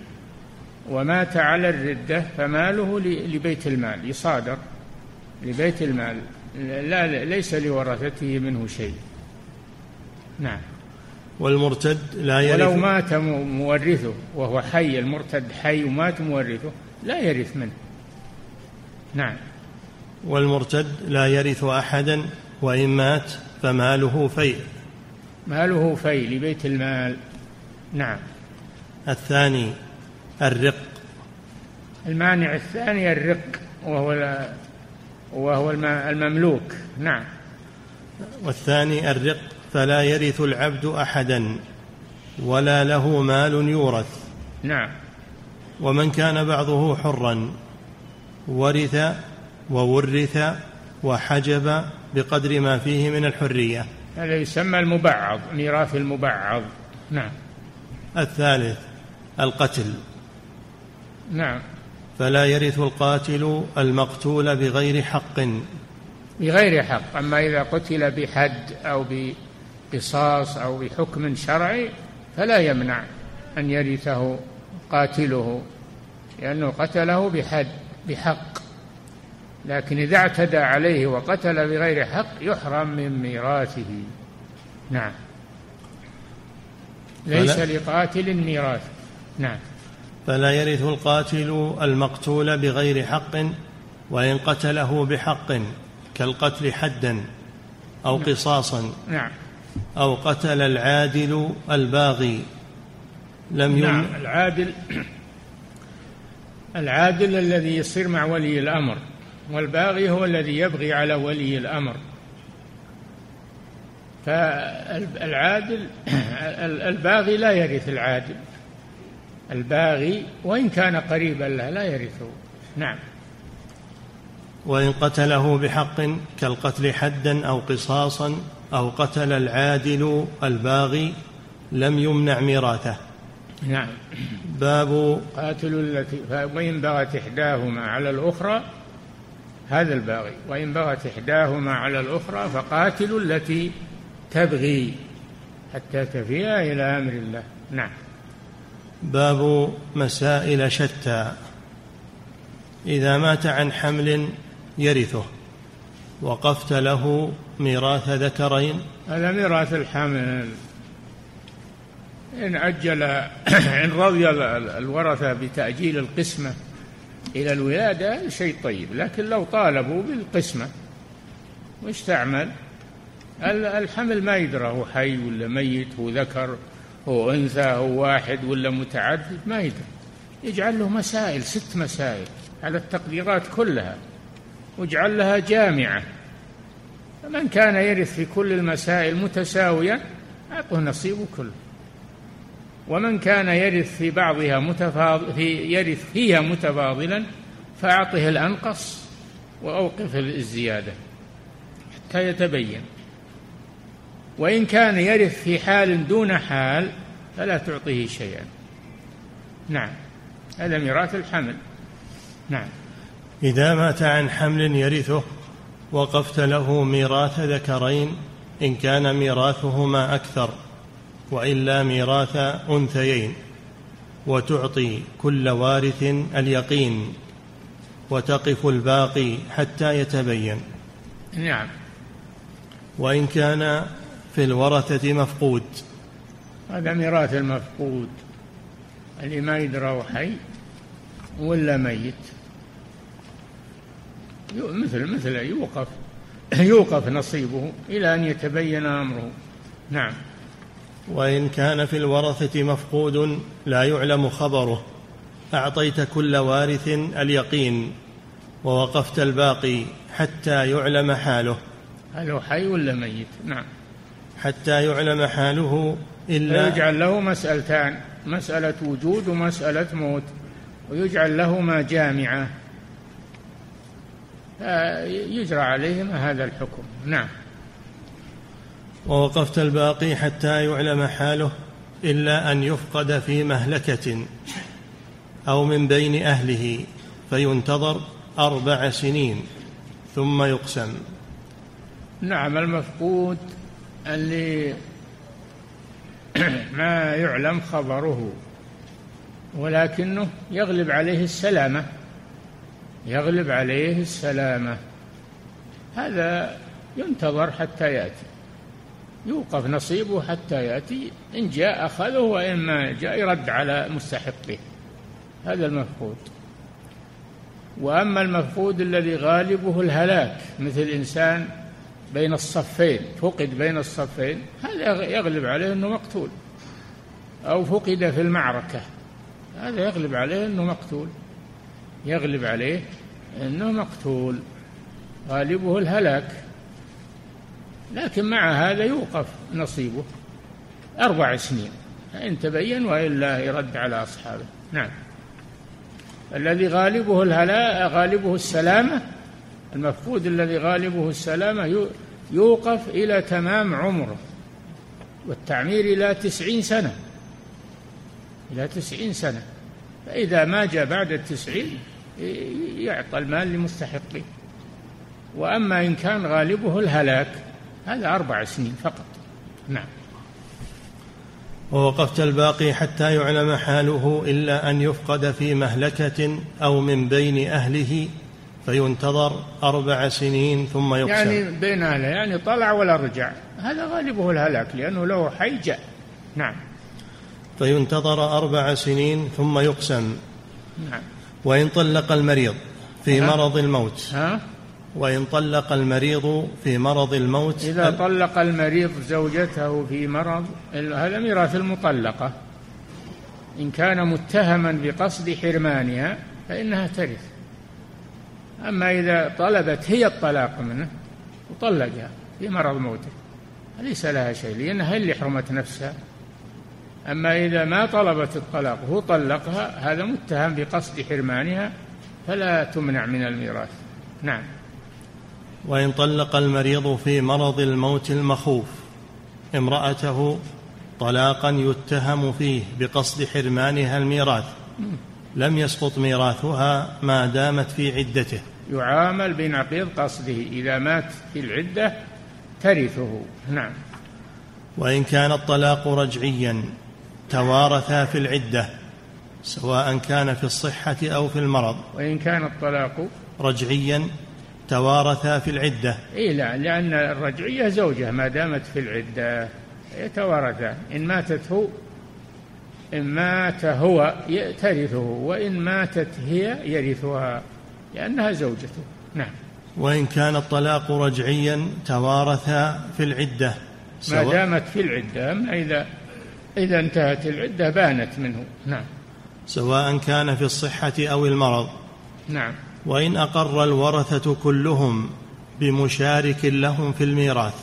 S3: ومات على الردة فماله لبيت المال، يصادر لبيت المال، لا ليس لورثته منه شيء. نعم.
S2: والمرتد لا يرث،
S3: ولو مات مورثه وهو حي، المرتد حي ومات مورثه لا يرث منه. نعم.
S2: والمرتد لا يرث أحدا، وإن مات فماله فيء،
S3: ماله فيء لبيت المال. نعم.
S2: الثاني الرق.
S3: المانع الثاني الرق، وهو وهو المملوك. نعم.
S2: والثاني الرق، فلا يرث العبد أحدا ولا له مال يورث.
S3: نعم.
S2: ومن كان بعضه حرا ورث وورث وحجب بقدر ما فيه من الحرية،
S3: هذا يسمى المبعض، ميراث المبعض. نعم.
S2: الثالث القتل.
S3: نعم.
S2: فلا يرث القاتل المقتول بغير حق.
S3: بغير حق، أما إذا قتل بحد أو بقصاص أو بحكم شرعي فلا يمنع أن يرثه قاتله، لأنه قتله بحد بحق. لكن إذا اعتدى عليه وقتل بغير حق يحرم من ميراثه. نعم. ليس لقاتل ميراث. نعم.
S2: فلا يرث القاتل المقتول بغير حق وإن قتله بحق، كالقتل حدا أو
S3: نعم.
S2: قصاصا.
S3: نعم.
S2: أو قتل العادل الباغي لم يم...
S3: نعم. العادل العادل الذي يصير مع ولي الأمر، والباغي هو الذي يبغي على ولي الأمر. فالعادل الباغي لا يرث العادل، الباغي وإن كان قريبا له لا يرثه. نعم.
S2: وإن قتله بحق، كالقتل حدا أو قصاصا أو قتل العادل الباغي لم يمنع ميراثه.
S3: نعم.
S2: باب
S3: قاتل التي وإن بغت إحداهما على الأخرى، هذا الباغي، وإن بغت إحداهما على الأخرى فقاتلوا التي تبغي حتى تفيء إلى أمر الله. نعم.
S2: باب مسائل شتى. إذا مات عن حمل يرثه، وقفت له ميراث ذكرين.
S3: هذا ميراث الحمل، إن أجل إن رضي الورثة بتأجيل القسمة إلى الولادة شيء طيب، لكن لو طالبوا بالقسمة واستعمل الحمل ما يدرى هو حي ولا ميت، هو ذكر هو أنثى، هو واحد ولا متعدد، ما يدري. يجعل له مسائل، ست مسائل على التقديرات كلها، واجعل لها جامعة. فمن كان يرث في كل المسائل متساويا أعطه نصيبه كله، ومن كان يرث في بعضها متفاضل في يرث فيها متفاضلا فأعطه الأنقص وأوقف الزيادة حتى يتبين. وإن كان يرث في حال دون حال فلا تعطيه شيئا. نعم. هذا ميراث الحمل. نعم.
S2: إذا مات عن حمل يرثه، وقفت له ميراث ذكرين إن كان ميراثهما أكثر، وإلا ميراث أنثيين، وتعطي كل وارث اليقين، وتقف الباقي حتى يتبين.
S3: نعم.
S2: وإن كان في الورثة مفقود،
S3: هذا ميراث المفقود اللي ما يدرى حي ولا ميت. مثل مثل يوقف يوقف نصيبه إلى أن يتبين أمره. نعم.
S2: وإن كان في الورثة مفقود لا يعلم خبره أعطيت كل وارث اليقين ووقفت الباقي حتى يعلم حاله.
S3: هل هو حي ولا ميت؟ نعم.
S2: حتى يعلم حاله إلا
S3: يجعل له مسألتان، مسألة وجود ومسألة موت، ويجعل لهما جامعة يجرى عليهما هذا الحكم. نعم.
S2: ووقفت الباقي حتى يعلم حاله إلا أن يفقد في مهلكة أو من بين أهله فينتظر أربع سنين ثم يقسم.
S3: نعم. المفقود اللي ما يعلم خبره ولكنه يغلب عليه السلامة يغلب عليه السلامة هذا ينتظر حتى يأتي، يوقف نصيبه حتى يأتي، إن جاء أخذه وإن ما جاء يرد على مستحقه. هذا المفقود. وأما المفقود الذي غالبه الهلاك مثل إنسان بين الصفين، فقد بين الصفين، هذا يغلب عليه أنه مقتول، أو فقد في المعركة، هذا يغلب عليه أنه مقتول يغلب عليه أنه مقتول غالبه الهلاك، لكن مع هذا يوقف نصيبه أربع سنين إن تبين، وإلا يرد على أصحابه. نعم. الذي غالبه الهلاك غالبه السلامة، المفقود الذي غالبه السلامة يوقف إلى تمام عمره، والتعمير إلى تسعين سنة إلى تسعين سنة، فإذا ما جاء بعد التسعين يعطى المال لمستحقه. وأما إن كان غالبه الهلاك هذا أربع سنين فقط. نعم.
S2: ووقفت الباقي حتى يعلم حاله إلا أن يفقد في مهلكة أو من بين أهله فينتظر أربع سنين ثم يقسم.
S3: يعني بين أهله يعني طلع ولا رجع، هذا غالبه الهلاك لأنه له حي جاء. نعم.
S2: فينتظر أربع سنين ثم يقسم.
S3: نعم.
S2: وإن طلق المريض في
S3: ها؟
S2: مرض الموت
S3: ها؟
S2: وإن طلق المريض في مرض الموت
S3: إذا طلق المريض زوجته في مرض، هذا ميراث المطلقة، إن كان متهما بقصد حرمانها فإنها ترث. أما إذا طلبت هي الطلاق منه وطلقها في مرض موته ليس لها شيء، لأنها هي اللي حرمت نفسها. أما إذا ما طلبت الطلاق وهو طلقها هذا متهم بقصد حرمانها فلا تمنع من الميراث. نعم.
S2: وإن طلق المريض في مرض الموت المخوف امرأته طلاقا يتهم فيه بقصد حرمانها الميراث لم يسقط ميراثها ما دامت في عدته.
S3: يعامل بنقيض قصده، إذا مات في العدة ترثه. نعم.
S2: وإن كان الطلاق رجعيا توارثا في العدة سواء كان في الصحة أو في المرض.
S3: وإن كان الطلاق
S2: رجعيا توارثا في العدة.
S3: إيه لا، لأن الرجعية زوجة ما دامت في العدة يتوارثان، إن ماتت هو إن مات هو ترثه، وإن ماتت هي يرثها لأنها زوجته. نعم.
S2: وإن كان الطلاق رجعيا توارثا في العدة
S3: ما دامت في العدة، أما إذا إذا انتهت العدة بانت منه. نعم.
S2: سواء كان في الصحة أو المرض.
S3: نعم.
S2: وإن أقر الورثة كلهم بمشارك لهم في الميراث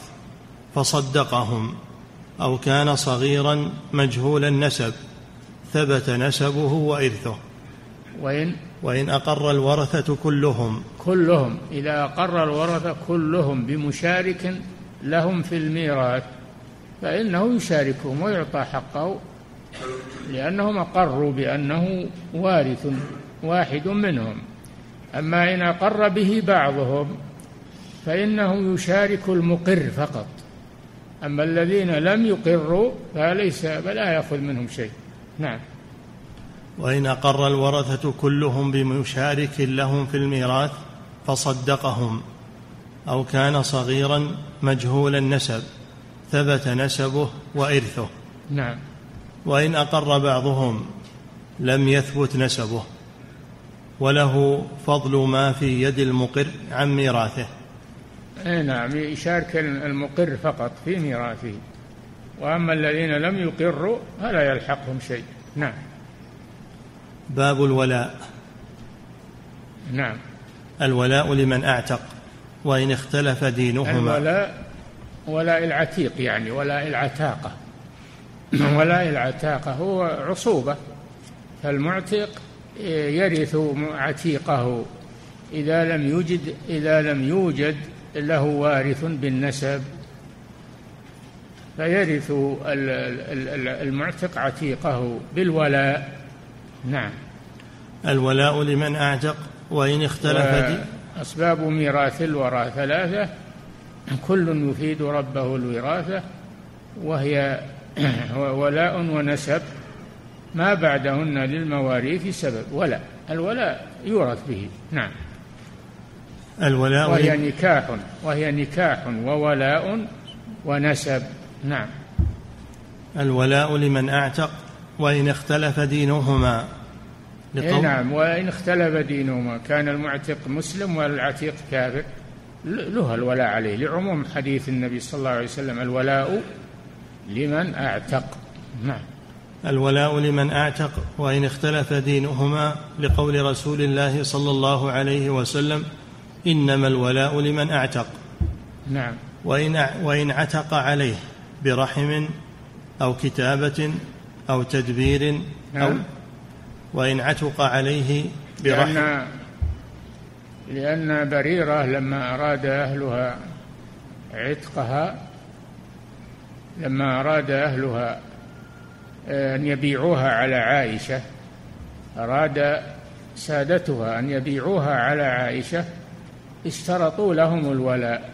S2: فصدقهم أو كان صغيرا مجهول النسب ثبت نسبه وإرثه.
S3: وإن
S2: وإن أقر الورثة كلهم
S3: كلهم إذا أقر الورثة كلهم بمشارك لهم في الميراث فإنه يشاركهم ويعطى حقه، لأنهم أقروا بأنه وارث واحد منهم. أما إن أقر به بعضهم فإنه يشارك المقر فقط، أما الذين لم يقروا فليس فلا يأخذ منهم شيء. نعم.
S2: وإن أقر الورثة كلهم بمشارك لهم في الميراث فصدقهم أو كان صغيرا مجهول النسب ثبت نسبه وإرثه.
S3: نعم.
S2: وإن أقر بعضهم لم يثبت نسبه وله فضل ما في يد المقر عن ميراثه.
S3: نعم، يشارك المقر فقط في ميراثه، وأما الذين لم يقروا فلا يلحقهم شيء. نعم.
S2: باب الولاء.
S3: نعم.
S2: الولاء لمن أعتق وإن اختلف دينهما.
S3: الولاء ولاء العتيق، يعني ولاء العتاقة. ولاء العتاقة هو عصوبة، فالمعتق يرث عتيقه إذا لم يوجد إذا لم يوجد له وارث بالنسب، فيرث المعتق عتيقه بالولاء. نعم.
S2: الولاء لمن أعتق وإن اختلف دي.
S3: أسباب ميراث الورى ثلاثة، كل يفيد ربه الوراثة، وهي ولاء ونسب، ما بعدهن للمواريث سبب. ولا الولاء يورث به. نعم.
S2: الولاء
S3: وهي نكاح وهي نكاح وولاء ونسب. نعم.
S2: الولاء لمن أعتق وإن اختلف دينهما.
S3: إيه نعم، وإن اختلف دينهما، كان المعتق مسلم والعتيق كافر، له الولاء عليه، لعموم حديث النبي صلى الله عليه وسلم: الولاء لمن أعتق. نعم.
S2: الولاء لمن أعتق وإن اختلف دينهما، لقول رسول الله صلى الله عليه وسلم: إنما الولاء لمن أعتق.
S3: نعم.
S2: وإن وإن عتق عليه برحم أو كتابة أو تدبير. نعم. أو وإن عتق عليه برحم.
S3: لأن, لأن بريرة لما أراد أهلها عتقها لما أراد أهلها أن يبيعوها على عائشة، أراد سادتها أن يبيعوها على عائشة، اشترطوا لهم الولاء،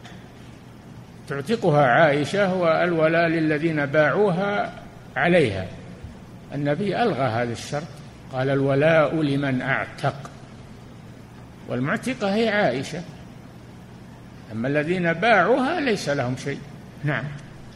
S3: تعتقها عائشة والولاء للذين باعوها عليها. النبي ألغى هذا الشرط، قال: الولاء لمن أعتق، والمعتقة هي عائشة، أما الذين باعوها ليس لهم شيء. نعم.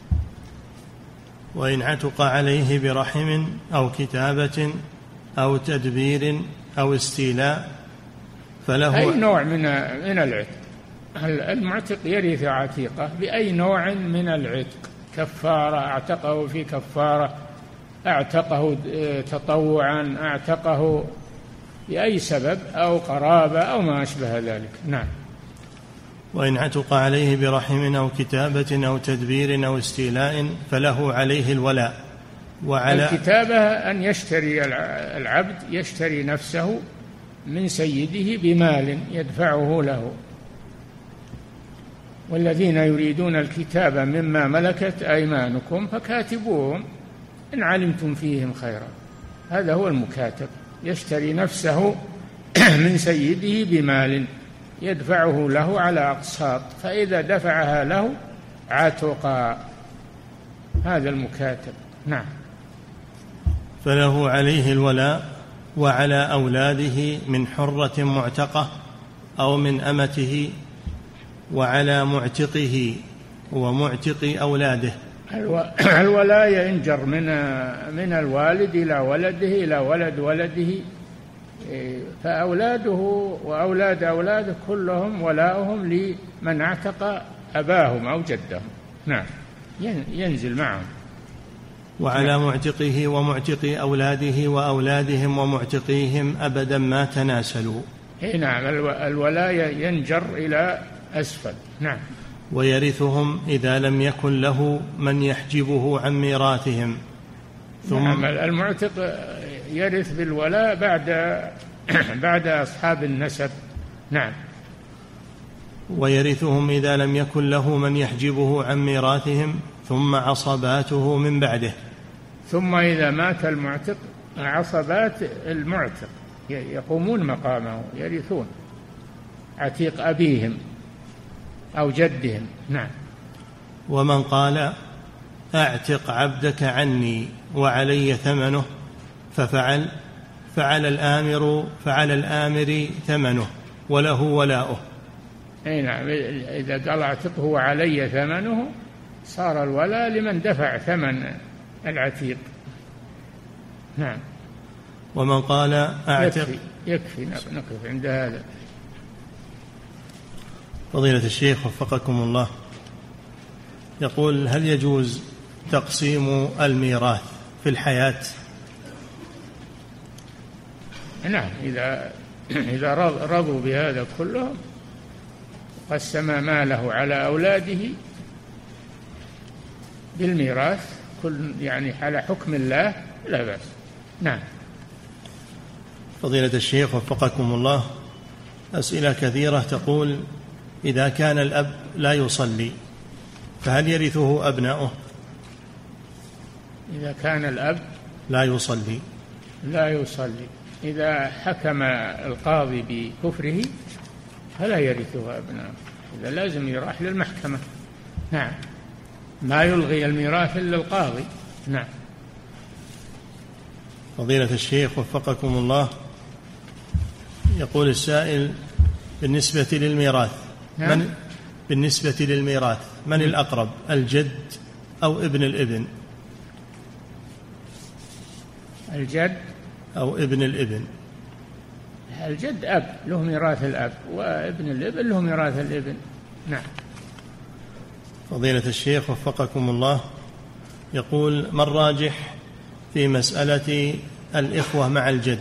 S2: وإن عتق عليه برحم أو كتابة أو تدبير أو استيلاء فله
S3: أي نوع من من العتق. المعتق يرث عتيقه بأي نوع من العتق، كفارة، اعتقه في كفارة، اعتقه تطوعا، اعتقه بأي سبب، أو قرابة أو ما أشبه ذلك. نعم.
S2: وإن عتق عليه برحم أو كتابة أو تدبير أو استيلاء فله عليه الولاء. وعلى
S3: الكتابة أن يشتري العبد يشتري نفسه من سيده بمال يدفعه له، والذين يريدون الكتابة مما ملكت أيمانكم فكاتبوهم إن علمتم فيهم خيرا. هذا هو المكاتب، يشتري نفسه من سيده بمال يدفعه له على أقساط، فإذا دفعها له عتق. هذا المكاتب. نعم.
S2: فله عليه الولاء. وعلى أولاده من حرة معتقة أو من أمته، وعلى معتقه ومعتق أولاده.
S3: الولاء ينجر من من الوالد إلى ولده إلى ولد ولده، فأولاده وأولاد أولاده كلهم ولاؤهم لمن اعتق أباهم أو جدهم. نعم. ينزل معهم.
S2: وعلى معتقه ومعتق أولاده وأولادهم ومعتقيهم أبدا ما تناسلوا.
S3: نعم. الولاء ينجر إلى أسفل. نعم.
S2: ويرثهم إذا لم يكن له من يحجبه عن ميراثهم.
S3: ثم نعم. المعتق يرث بالولاء بعد بعد أصحاب النسب. نعم.
S2: ويرثهم إذا لم يكن له من يحجبه عن ميراثهم، ثم عصباته من بعده.
S3: ثم إذا مات المعتق عصبات المعتق يقومون مقامه، يرثون عتيق أبيهم أو جدهم. نعم.
S2: ومن قال: أعتق عبدك عني وعلي ثمنه ففعل، فعلى الآمر فعلى الآمر ثمنه وله ولاؤه.
S3: أي نعم. إذا قال اعتقه وعلي ثمنه صار الولاء لمن دفع ثمن العتيق. نعم.
S2: ومن قال أعتق.
S3: يكفي, يكفي نقف عند هذا.
S2: فضيلة الشيخ وفقكم الله، يقول: هل يجوز تقسيم الميراث في الحياة؟
S3: نعم، إذا إذا رضوا بهذا كله قسم ماله على أولاده بالميراث كل يعني على حكم الله لا بأس. نعم.
S2: فضيلة الشيخ وفقكم الله، أسئلة كثيرة تقول: إذا كان الأب لا يصلي فهل يرثه أبناؤه؟
S3: إذا كان الأب
S2: لا يصلي
S3: لا يصلي إذا حكم القاضي بكفره فلا يرثه أبناؤه، إذا لازم يروح للمحكمة. نعم، ما يلغي الميراث إلا القاضي. نعم.
S2: فضيلة الشيخ وفقكم الله، يقول السائل: بالنسبة للميراث
S3: نعم.
S2: من بالنسبة للميراث من الأقرب، الجد أو ابن الابن؟
S3: الجد
S2: أو ابن الابن.
S3: الجد أب له ميراث الأب، وابن الابن له ميراث الابن. نعم.
S2: فضيلة الشيخ وفقكم الله، يقول: ما الراجح في مسألة الإخوة مع الجد؟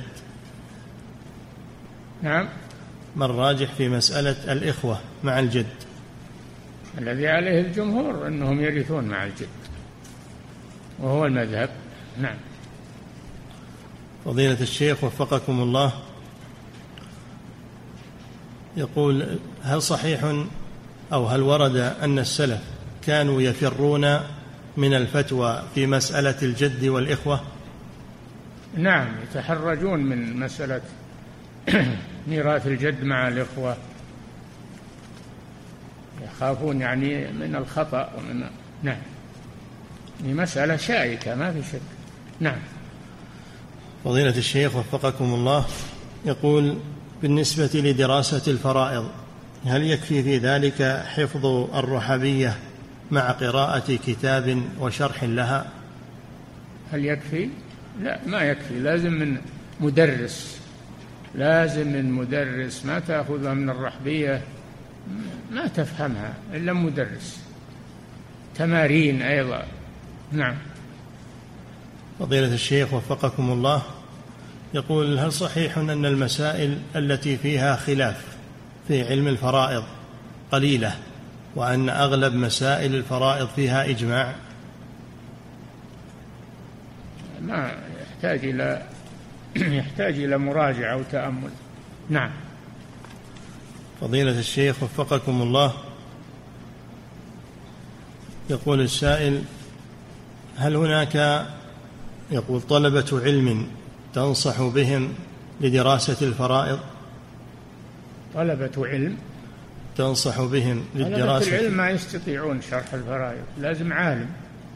S3: نعم.
S2: ما الراجح في مسألة الإخوة مع الجد؟
S3: الذي عليه الجمهور أنهم يرثون مع الجد، وهو المذهب. نعم.
S2: فضيلة الشيخ وفقكم الله، يقول: هل صحيح أو هل ورد أن السلف كانوا يفرون من الفتوى في مسألة الجد والإخوة؟
S3: نعم، يتحرجون من مسألة ميراث الجد مع الإخوة، يخافون يعني من الخطأ ومن نعم، هي مسألة شائكة ما في شك. نعم.
S2: فضيلة الشيخ وفقكم الله، يقول: بالنسبة لدراسة الفرائض هل يكفي في ذلك حفظ الرحبية مع قراءة كتاب وشرح لها؟
S3: هل يكفي؟ لا، ما يكفي، لازم من مدرس، لازم من مدرس، ما تأخذها من الرحبية ما تفهمها إلا مدرس، تمارين أيضا. نعم.
S2: فضيلة الشيخ وفقكم الله، يقول: هل صحيح أن المسائل التي فيها خلاف في علم الفرائض قليلة، وأن أغلب مسائل الفرائض فيها إجماع؟
S3: ما يحتاج إلى يحتاج إلى مراجعة وتأمل. نعم.
S2: فضيلة الشيخ وفقكم الله، يقول السائل: هل هناك يقول طلبة علم تنصح بهم لدراسة الفرائض؟
S3: طلبة علم
S2: تنصح بهم للدراسة؟
S3: طلبة العلم ما يستطيعون شرح الفرائض، لازم عالم،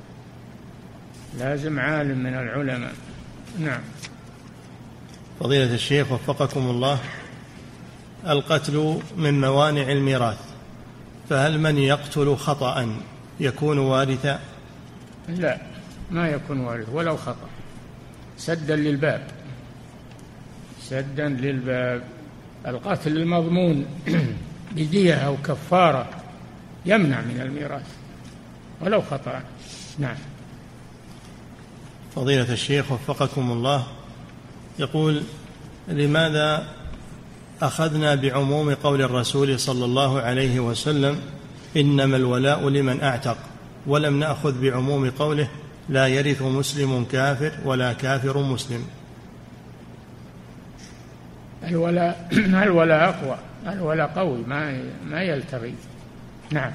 S3: لازم عالم من العلماء. نعم.
S2: فضيلة الشيخ وفقكم الله، القتل من موانع الميراث، فهل من يقتل خطأ يكون وارثا؟
S3: لا، ما يكون وارث ولو خطأ، سدا للباب، سدا للباب. القتل المضمون بدية أو كفارة يمنع من الميراث ولو خطأ. نعم.
S2: فضيلة الشيخ وفقكم الله، يقول: لماذا أخذنا بعموم قول الرسول صلى الله عليه وسلم إنما الولاء لمن أعتق، ولم نأخذ بعموم قوله لا يرث مسلم كافر ولا كافر مسلم؟
S3: الولاء الولاء أقوى، الولاء قوي، ما ما يلتغي. نعم.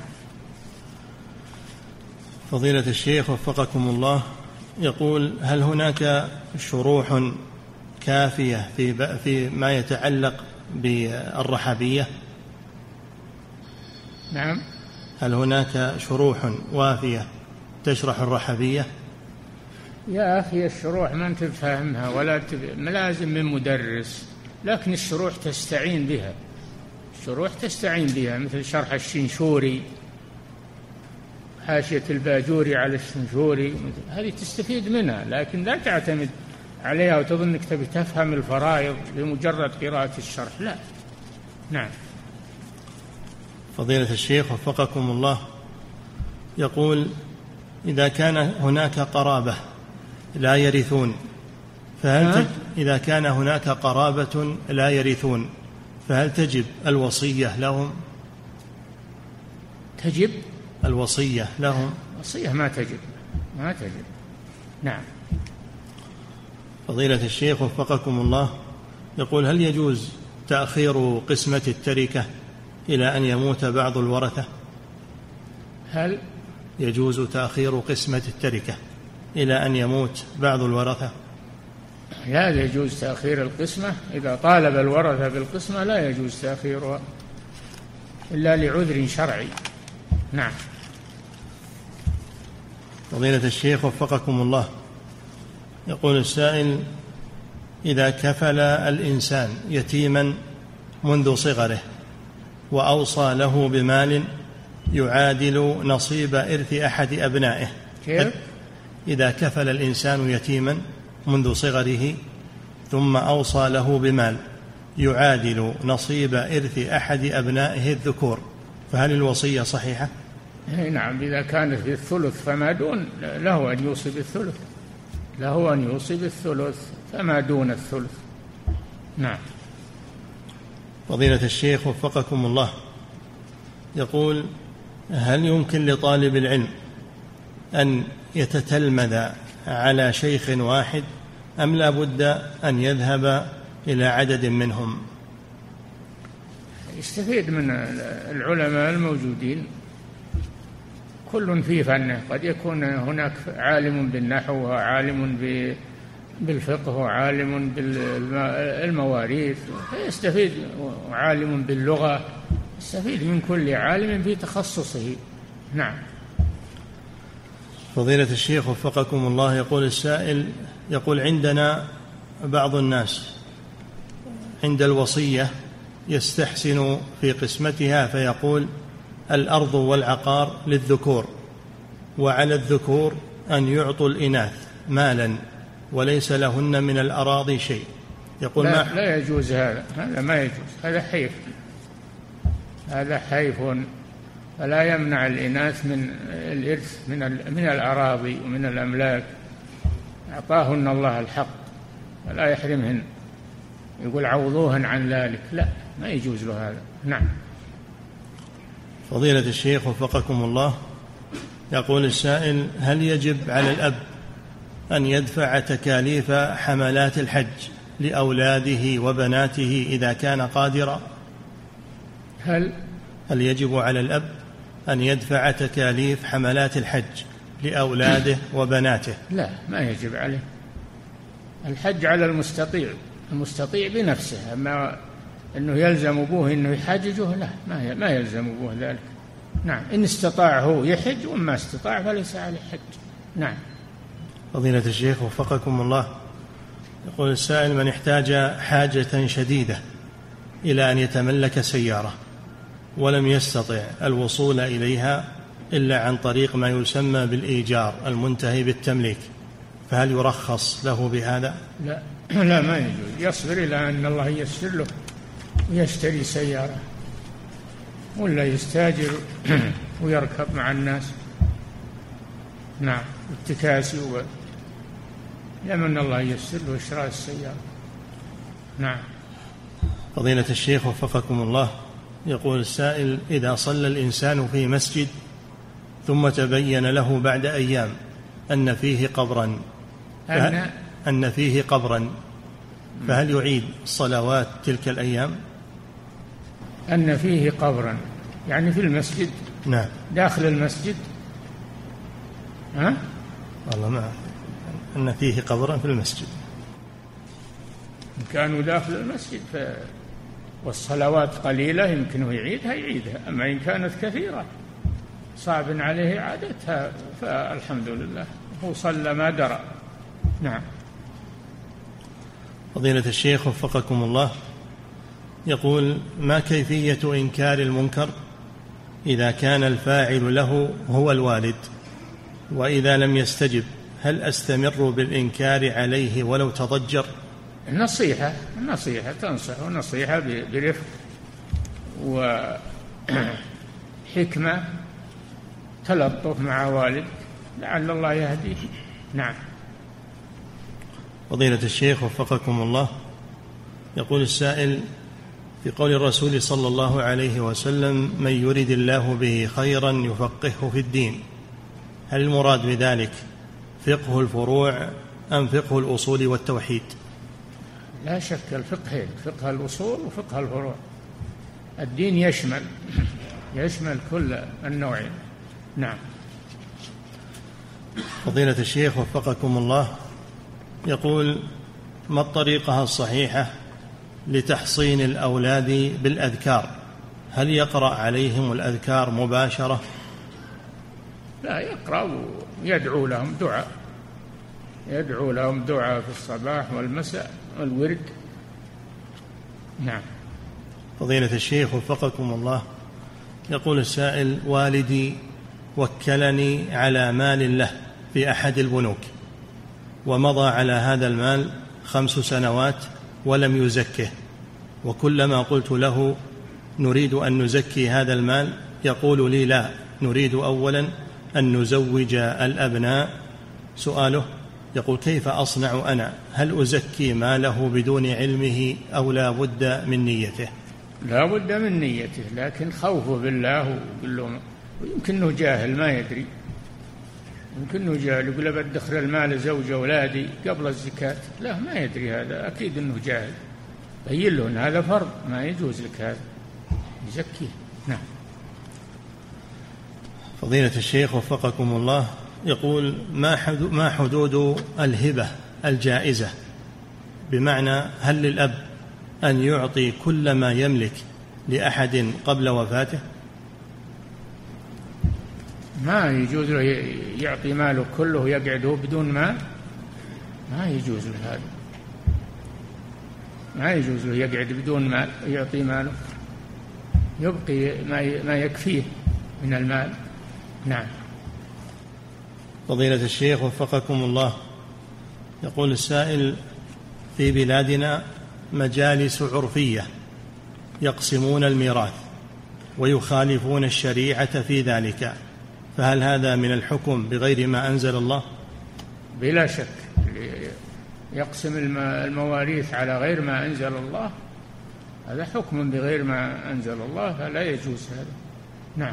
S2: فضيلة الشيخ وفقكم الله، يقول: هل هناك شروح كافية في في ما يتعلق بالرحبية؟
S3: نعم.
S2: هل هناك شروح وافية تشرح الرحبية؟
S3: يا أخي الشروح ما أنت تفهمها ولا لازم من مدرس، لكن الشروح تستعين بها، الشروح تستعين بها مثل شرح الشنشوري، حاشية الباجوري على الشنشوري، هذه تستفيد منها، لكن لا تعتمد عليها وتظنك تبي تفهم الفرائض بمجرد قراءة الشرح، لا. نعم.
S2: فضيلة الشيخ وفقكم الله، يقول: إذا كان هناك قرابة لا يرثون فهل تج... إذا كان هناك قرابة لا يرثون فهل تجب الوصية لهم؟
S3: تجب
S2: الوصية لهم؟
S3: الوصية ما تجب، ما تجب. نعم.
S2: فضيلة الشيخ وفقكم الله، يقول: هل يجوز تأخير قسمة التركة إلى أن يموت بعض الورثة؟
S3: هل
S2: يجوز تأخير قسمة التركة إلى أن يموت بعض الورثة؟
S3: لا يجوز تأخير القسمة. إذا طالب الورثة بالقسمة لا يجوز تأخيرها إلا لعذر شرعي. نعم.
S2: فضيلة الشيخ وفقكم الله، يقول السائل: إذا كفل الإنسان يتيما منذ صغره وأوصى له بمال يعادل نصيب إرث أحد أبنائه،
S3: كيف؟
S2: إذا كفل الإنسان يتيما منذ صغره ثم أوصى له بمال يعادل نصيب إرث أحد أبنائه الذكور، فهل الوصية صحيحة؟
S3: نعم. إذا كانت في الثلث فما دون له أن يوصي بالثلث، له أن يوصي بالثلث فما دون الثلث. نعم.
S2: فضيلة الشيخ وفقكم الله، يقول: هل يمكن لطالب العلم أن يتتلمذ على شيخ واحد أم لا بد أن يذهب إلى عدد منهم؟
S3: يستفيد من العلماء الموجودين، كل في فنه. قد يكون هناك عالم بالنحو وعالم بالفقه وعالم بالمواريث، يستفيد، وعالم باللغة، يستفيد من كل عالم في تخصصه. نعم.
S2: فضيلة الشيخ وفقكم الله، يقول السائل: يقول: عندنا بعض الناس عند الوصية يستحسن في قسمتها فيقول: الأرض والعقار للذكور، وعلى الذكور أن يعطوا الإناث مالا وليس لهن من الأراضي شيء. يقول:
S3: لا,
S2: ما
S3: لا يجوز هذا، هذا ما يجوز، هذا حيف، هذا حيف، فلا يمنع الإناث من الإرث من من الأراضي ومن الأملاك، أعطاهن الله الحق فلا يحرمهن، يقول عوضوهن عن ذلك، لا، ما يجوز له هذا. نعم.
S2: فضيلة الشيخ وفقكم الله، يقول السائل: هل يجب على الأب أن يدفع تكاليف حملات الحج لأولاده وبناته إذا كان قادرا؟
S3: هل
S2: هل يجب على الأب أن يدفع تكاليف حملات الحج لأولاده وبناته؟
S3: لا، ما يجب عليه. الحج على المستطيع، المستطيع بنفسه، أما أنه يلزم أبوه أنه يحججه، لا، ما ما يلزم أبوه ذلك. نعم. إن استطاع هو يحج، وما استطاع فليس عليه حج. نعم.
S2: فضيلة الشيخ وفقكم الله، يقول السائل: من احتاج حاجة شديدة إلى أن يتملك سيارة ولم يستطع الوصول إليها إلا عن طريق ما يسمى بالإيجار المنتهي بالتمليك، فهل يرخص له بهذا؟
S3: لا، لا، ما يجوز، يصبر إلى أن الله ييسر له ويشتري سيارة، ولا يستاجر ويركب مع الناس. نعم. التكاسي و... لمن الله ييسر له شراء السيارة. نعم.
S2: فضيلة الشيخ وفقكم الله، يقول السائل: إذا صلى الإنسان في مسجد ثم تبين له بعد أيام أن فيه قبرا
S3: أن,
S2: أن فيه قبرا فهل يعيد صلوات تلك الأيام؟
S3: أن فيه قبرا يعني في المسجد؟
S2: نعم.
S3: داخل المسجد؟ ها؟
S2: والله ما أن فيه قبرا في المسجد.
S3: إن كانوا داخل المسجد ف... والصلوات قليلة يمكنه يعيدها يعيدها، أما إن كانت كثيرة صعب عليه إعادتها فالحمد لله هو صلى ما درى. نعم.
S2: فضيلة الشيخ وفقكم الله، يقول: ما كيفية إنكار المنكر إذا كان الفاعل له هو الوالد، وإذا لم يستجب هل أستمر بالإنكار عليه ولو تضجر؟
S3: النصيحة النصيحة تنصح نصيحة برفق وحكمة، تلطف مع والد لعل الله يهديه. نعم.
S2: فضيلة الشيخ وفقكم الله، يقول السائل: في قول الرسول صلى الله عليه وسلم: من يرد الله به خيرا يفقهه في الدين، هل المراد بذلك فقه الفروع أم فقه الأصول والتوحيد؟
S3: لا شك الفقهين، فقه الأصول وفقه الفروع. الدين يشمل يشمل كل النوعين. نعم.
S2: فضيلة الشيخ وفقكم الله، يقول: ما الطريقة الصحيحة لتحصين الأولاد بالأذكار؟ هل يقرأ عليهم الأذكار مباشرة؟
S3: لا، يقرأ ويدعو لهم دعاء، يدعو لهم دعاء في الصباح والمساء والورد. نعم.
S2: فضيلة الشيخ وفقكم الله، يقول السائل: والدي وكلني على مال له في أحد البنوك، ومضى على هذا المال خمس سنوات ولم يزكه، وكلما قلت له نريد أن نزكي هذا المال يقول لي لا، نريد أولا أن نزوج الأبناء. سؤاله: يقول: كيف أصنع أنا؟ هل أزكي ماله بدون علمه أو لا بد من نيته؟
S3: لا بد من نيته، لكن خوفه بالله ويقول ويمكن أنه جاهل ما يدري، يمكن أنه جاهل يقول بدخل المال زوج أولادي قبل الزكاة. لا، ما يدري هذا، أكيد أنه جاهل. بين له أن هذا فرض ما يجوز لك هذا، يزكيه. نعم.
S2: فضيلة الشيخ وفقكم الله، يقول: ما حدود الهبة الجائزة؟ بمعنى هل للأب أن يعطي كل ما يملك لأحد قبل وفاته؟
S3: ما يجوز له يعطي ماله كله يقعده بدون مال، ما يجوز له هذا، ما يجوز له يقعد بدون مال يعطي ماله، يبقي ما يكفيه من المال. نعم.
S2: فضيلة الشيخ وفقكم الله، يقول السائل: في بلادنا مجالس عرفية يقسمون الميراث ويخالفون الشريعة في ذلك، فهل هذا من الحكم بغير ما أنزل الله؟
S3: بلا شك، يقسم المواريث على غير ما أنزل الله هذا حكم بغير ما أنزل الله، فلا يجوز هذا. نعم.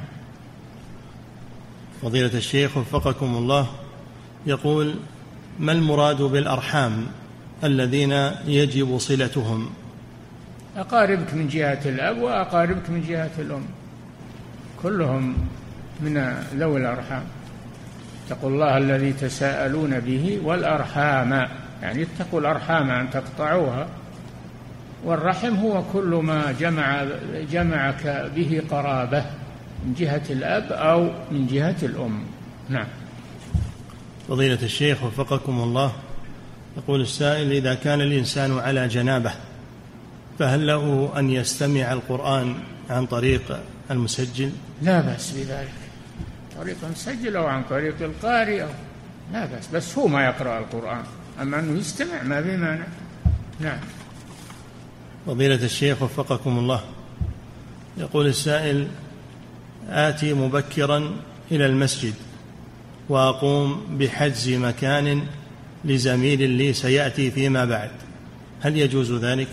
S2: فضيلة الشيخ وفقكم الله، يقول: ما المراد بالأرحام الذين يجب صلتهم؟
S3: أقاربك من جهة الأب وأقاربك من جهة الأم، كلهم من ذوي الأرحام. اتقوا الله الذي تساءلون به والأرحام، يعني اتقوا الأرحام أن تقطعوها. والرحم هو كل ما جمع جمعك به قرابة من جهة الأب أو من جهة الأم. نعم.
S2: فضيلة الشيخ وفقكم الله، يقول السائل: إذا كان الإنسان على جنابه فهل له أن يستمع القرآن عن طريق المسجل؟
S3: لا بأس بذلك، طريق المسجل أو عن طريق القارئ أو لا بأس، بس هو ما يقرأ القرآن، أما أنه يستمع ما في مانع. نعم.
S2: فضيلة الشيخ وفقكم الله، يقول السائل: آتي مبكرا إلى المسجد وأقوم بحجز مكان لزميل لي سيأتي فيما بعد، هل يجوز ذلك؟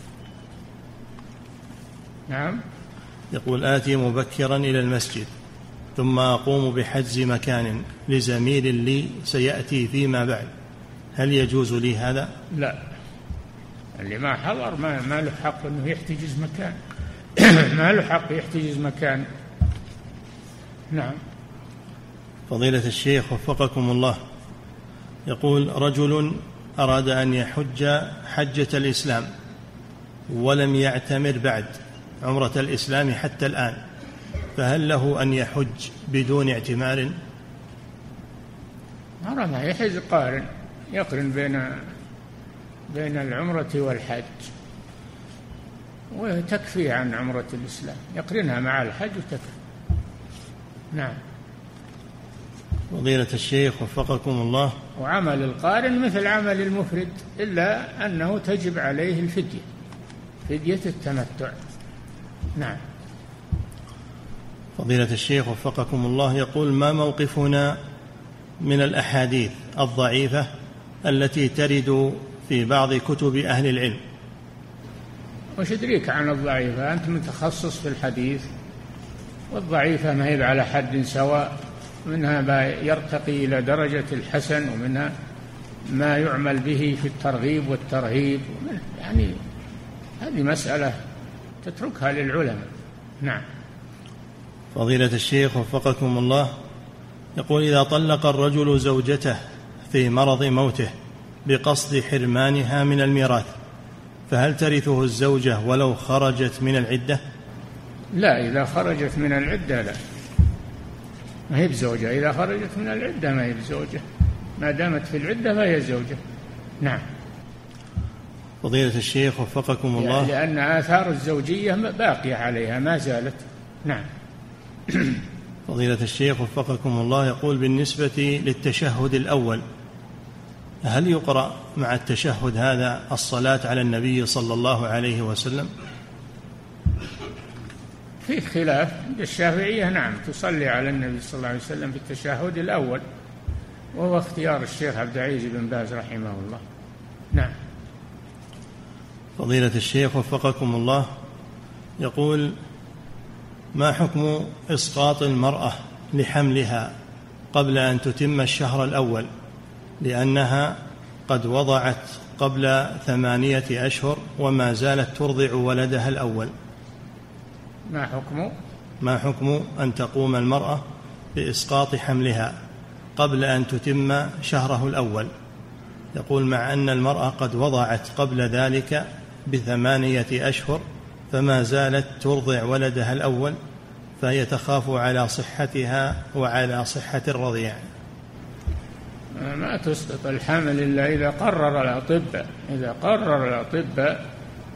S3: نعم.
S2: يقول: آتي مبكرا إلى المسجد ثم أقوم بحجز مكان لزميل لي سيأتي فيما بعد، هل يجوز لي هذا؟
S3: لا، اللي ما حضر ما, ما له حق أنه يحتجز مكان ما له حق يحتجز مكان. نعم.
S2: فضيلة الشيخ وفقكم الله، يقول: رجل أراد أن يحج حجة الإسلام ولم يعتمر بعد عمرة الإسلام حتى الآن، فهل له أن يحج بدون اعتمار؟
S3: مرة ما يحج قارن، يقرن بين بين العمرة والحج وتكفي عن عمرة الإسلام، يقرنها مع الحج وتكفي. نعم.
S2: فضيلة الشيخ وفقكم الله،
S3: وعمل القارن مثل عمل المفرد، إلا أنه تجب عليه الفدية، فدية التمتع. نعم.
S2: فضيلة الشيخ وفقكم الله يقول: ما موقفنا من الأحاديث الضعيفة التي ترد في بعض كتب أهل العلم؟
S3: وش يدريك عن الضعيفة؟ أنت متخصص في الحديث، والضعيفة ما هي على حد سواء، منها ما يرتقي إلى درجة الحسن، ومنها ما يعمل به في الترغيب والترهيب، يعني هذه مسألة تتركها للعلماء. نعم.
S2: فضيلة الشيخ وفقكم الله يقول: إذا طلق الرجل زوجته في مرض موته بقصد حرمانها من الميراث، فهل ترثه الزوجة ولو خرجت من العدة؟
S3: لا، إذا خرجت من العدة لا، ما هي بزوجة. إذا خرجت من العدة ما هي بزوجة، ما دامت في العدة فهي زوجة. نعم.
S2: فضيلة الشيخ وفقكم الله،
S3: يعني لأن آثار الزوجية باقية عليها ما زالت. نعم.
S2: فضيلة الشيخ وفقكم الله يقول: بالنسبة للتشهد الأول، هل يقرأ مع التشهد هذا الصلاة على النبي صلى الله عليه وسلم؟
S3: في خلاف عند الشافعية. نعم، تصلي على النبي صلى الله عليه وسلم في التشهد الأول، وهو اختيار الشيخ عبد العزيز بن باز رحمه الله. نعم.
S2: فضيلة الشيخ وفقكم الله يقول: ما حكم إسقاط المرأة لحملها قبل أن تتم الشهر الأول، لأنها قد وضعت قبل ثمانية أشهر وما زالت ترضع ولدها الأول؟
S3: ما حكم
S2: ما حكم أن تقوم المرأة بإسقاط حملها قبل أن تتم شهره الأول؟ يقول: مع أن المرأة قد وضعت قبل ذلك بثمانية أشهر فما زالت ترضع ولدها الأول، فهي تخاف على صحتها وعلى صحة الرضيع.
S3: ما تسقط الحمل إلا إذا قرر الأطباء إذا قرر الأطباء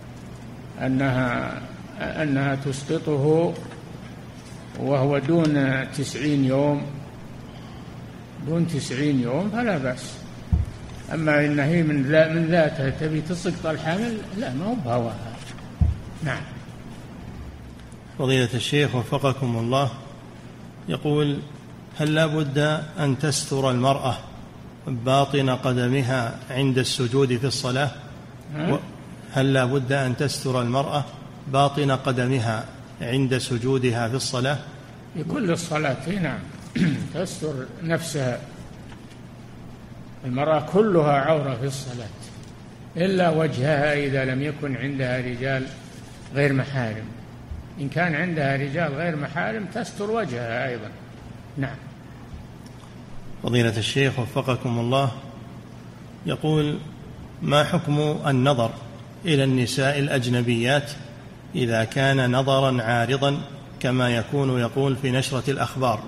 S3: أنها أنها تسقطه وهو دون تسعين يوم دون تسعين يوم فلا بأس. أما إن هي من ذا من ذاتها تبي تسقط الحمل، لا، ما هو بهواها. نعم.
S2: فضيلة الشيخ وفقكم الله يقول: هل لا بد أن تستر المرأة باطن قدمها عند السجود في الصلاة؟ هل لا بد أن تستر المرأة باطن قدمها عند سجودها في الصلاة؟
S3: في كل الصلاة. نعم. تستر نفسها. المرأة كلها عورة في الصلاة إلا وجهها إذا لم يكن عندها رجال غير محارم. إن كان عندها رجال غير محارم تستر وجهها أيضا. نعم.
S2: فضيلة الشيخ وفقكم الله يقول: ما حكم النظر إلى النساء الأجنبيات إذا كان نظرا عارضا كما يكون يقول في نشرة الأخبار؟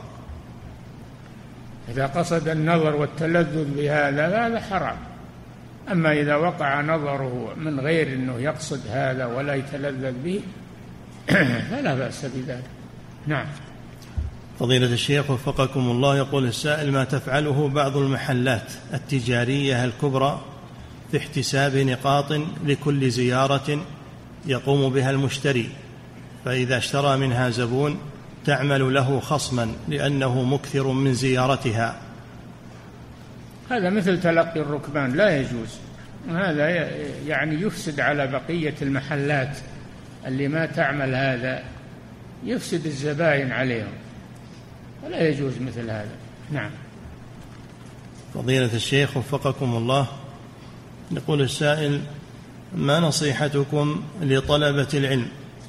S3: إذا قصد النظر والتلذذ بهذا هذا حرام. أما إذا وقع نظره من غير أنه يقصد هذا ولا يتلذذ به فلا بأس بذلك. نعم.
S2: فضيلة الشيخ وفقكم الله يقول السائل: ما تفعله بعض المحلات التجارية الكبرى في احتساب نقاط لكل زيارة يقوم بها المشتري، فإذا اشترى منها زبون تعمل له خصما لأنه مكثر من زيارتها؟
S3: هذا مثل تلقي الركبان، لا يجوز. هذا يعني يفسد على بقية المحلات اللي ما تعمل هذا، يفسد الزبائن عليهم، ولا يجوز مثل هذا. نعم.
S2: فضيلة الشيخ وفقكم الله يقول السائل: ما نصيحتكم لطلبة العلم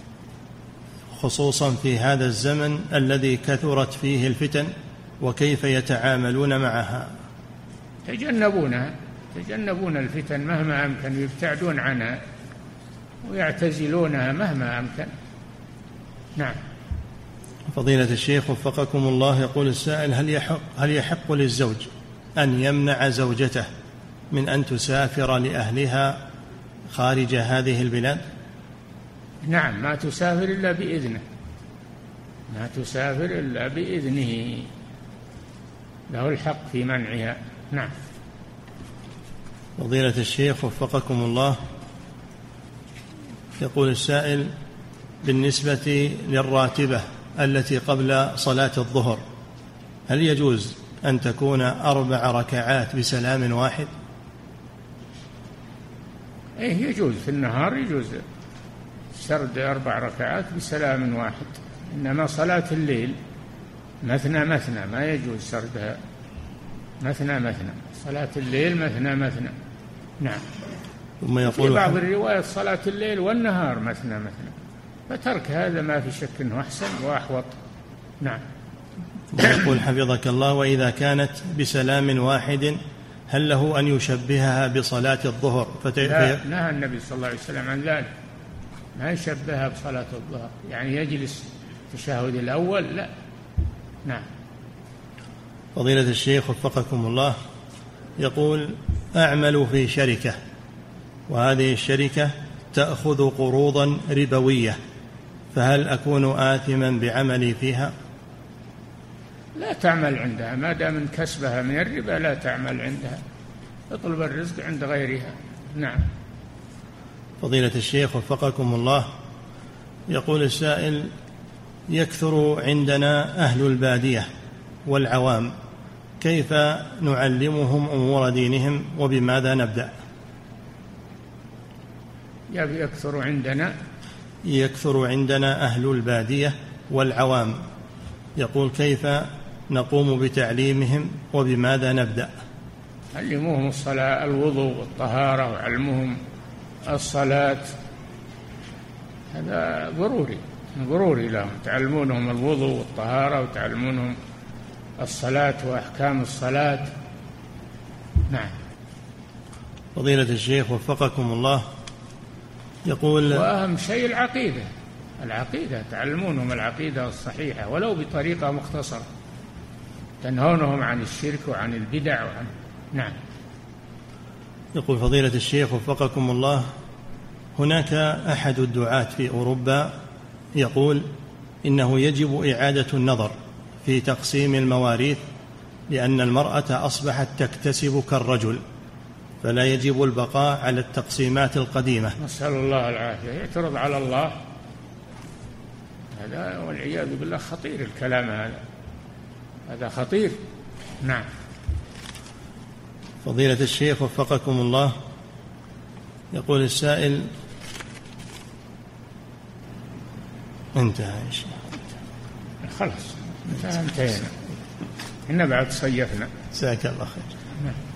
S2: خصوصا في هذا الزمن الذي كثرت فيه الفتن، وكيف يتعاملون معها؟
S3: تجنبونها تجنبون الفتن مهما أمكن، يبتعدون عنها ويعتزلونها مهما أمكن. نعم.
S2: فضيلة الشيخ وفقكم الله يقول السائل: هل يحق, هل يحق للزوج أن يمنع زوجته من أن تسافر لأهلها خارج هذه البلاد؟
S3: نعم، ما تسافر إلا بإذنه ما تسافر إلا بإذنه له الحق في منعها. نعم.
S2: فضيلة الشيخ وفقكم الله، يقول السائل: بالنسبة للراتبة التي قبل صلاة الظهر، هل يجوز أن تكون أربع ركعات بسلام واحد؟
S3: إيه يجوز، في النهار يجوز سرد أربع ركعات بسلام واحد، إنما صلاة الليل مثنى مثنى ما يجوز سردها مثنى مثنى، صلاة الليل مثنى مثنى. نعم.
S2: ثم يقول
S3: في بعض الروايات صلاة الليل والنهار مثنى مثنى، فترك هذا ما في شك أنه أحسن وأحوط. نعم.
S2: يقول حفظك الله: وإذا كانت بسلام واحد هل له أن يشبهها بصلاة الظهر؟
S3: فت... لا، نهى النبي صلى الله عليه وسلم عن ذلك، ما يشبهها بصلاة الظهر، يعني يجلس التشهد الأول، لا. نعم.
S2: فضيلة الشيخ وفقكم الله، يقول: أعمل في شركة، وهذه الشركة تأخذ قروضا ربوية، فهل أكون آثما بعملي فيها؟
S3: لا تعمل عندها، ما دام من كسبها من الربا لا تعمل عندها، اطلب الرزق عند غيرها. نعم.
S2: فضيلة الشيخ وفقكم الله، يقول السائل: يكثر عندنا أهل البادية والعوام، كيف نعلمهم أمور دينهم وبماذا نبدأ؟
S3: يكثر عندنا
S2: يكثر عندنا أهل البادية والعوام، يقول كيف نقوم بتعليمهم وبماذا نبدأ؟
S3: علموهم الصلاة، الوضوء والطهارة، وعلموهم الصلاة، هذا ضروري ضروري لهم، تعلمونهم الوضوء والطهارة وتعلمونهم الصلاة وأحكام الصلاة. نعم.
S2: فضيلة الشيخ وفقكم الله، يقول:
S3: وأهم شيء العقيدة، العقيدة تعلمونهم العقيدة الصحيحة ولو بطريقة مختصرة، تنهونهم عن الشرك وعن البدع وعن... نعم.
S2: يقول فضيلة الشيخ وفقكم الله: هناك أحد الدعاة في أوروبا يقول إنه يجب إعادة النظر في تقسيم المواريث، لأن المرأة أصبحت تكتسب كالرجل، فلا يجب البقاء على التقسيمات القديمة.
S3: نسأل الله العافية. يعترض على الله، هذا والعياذ بالله خطير الكلام هذا، هذا خطير. نعم.
S2: فضيلة الشيخ وفقكم الله، يقول السائل: انتهى يا شيخ،
S3: خلاص انتهينا، إحنا بعد صيفنا.
S2: جزاك الله خير.
S3: نعم.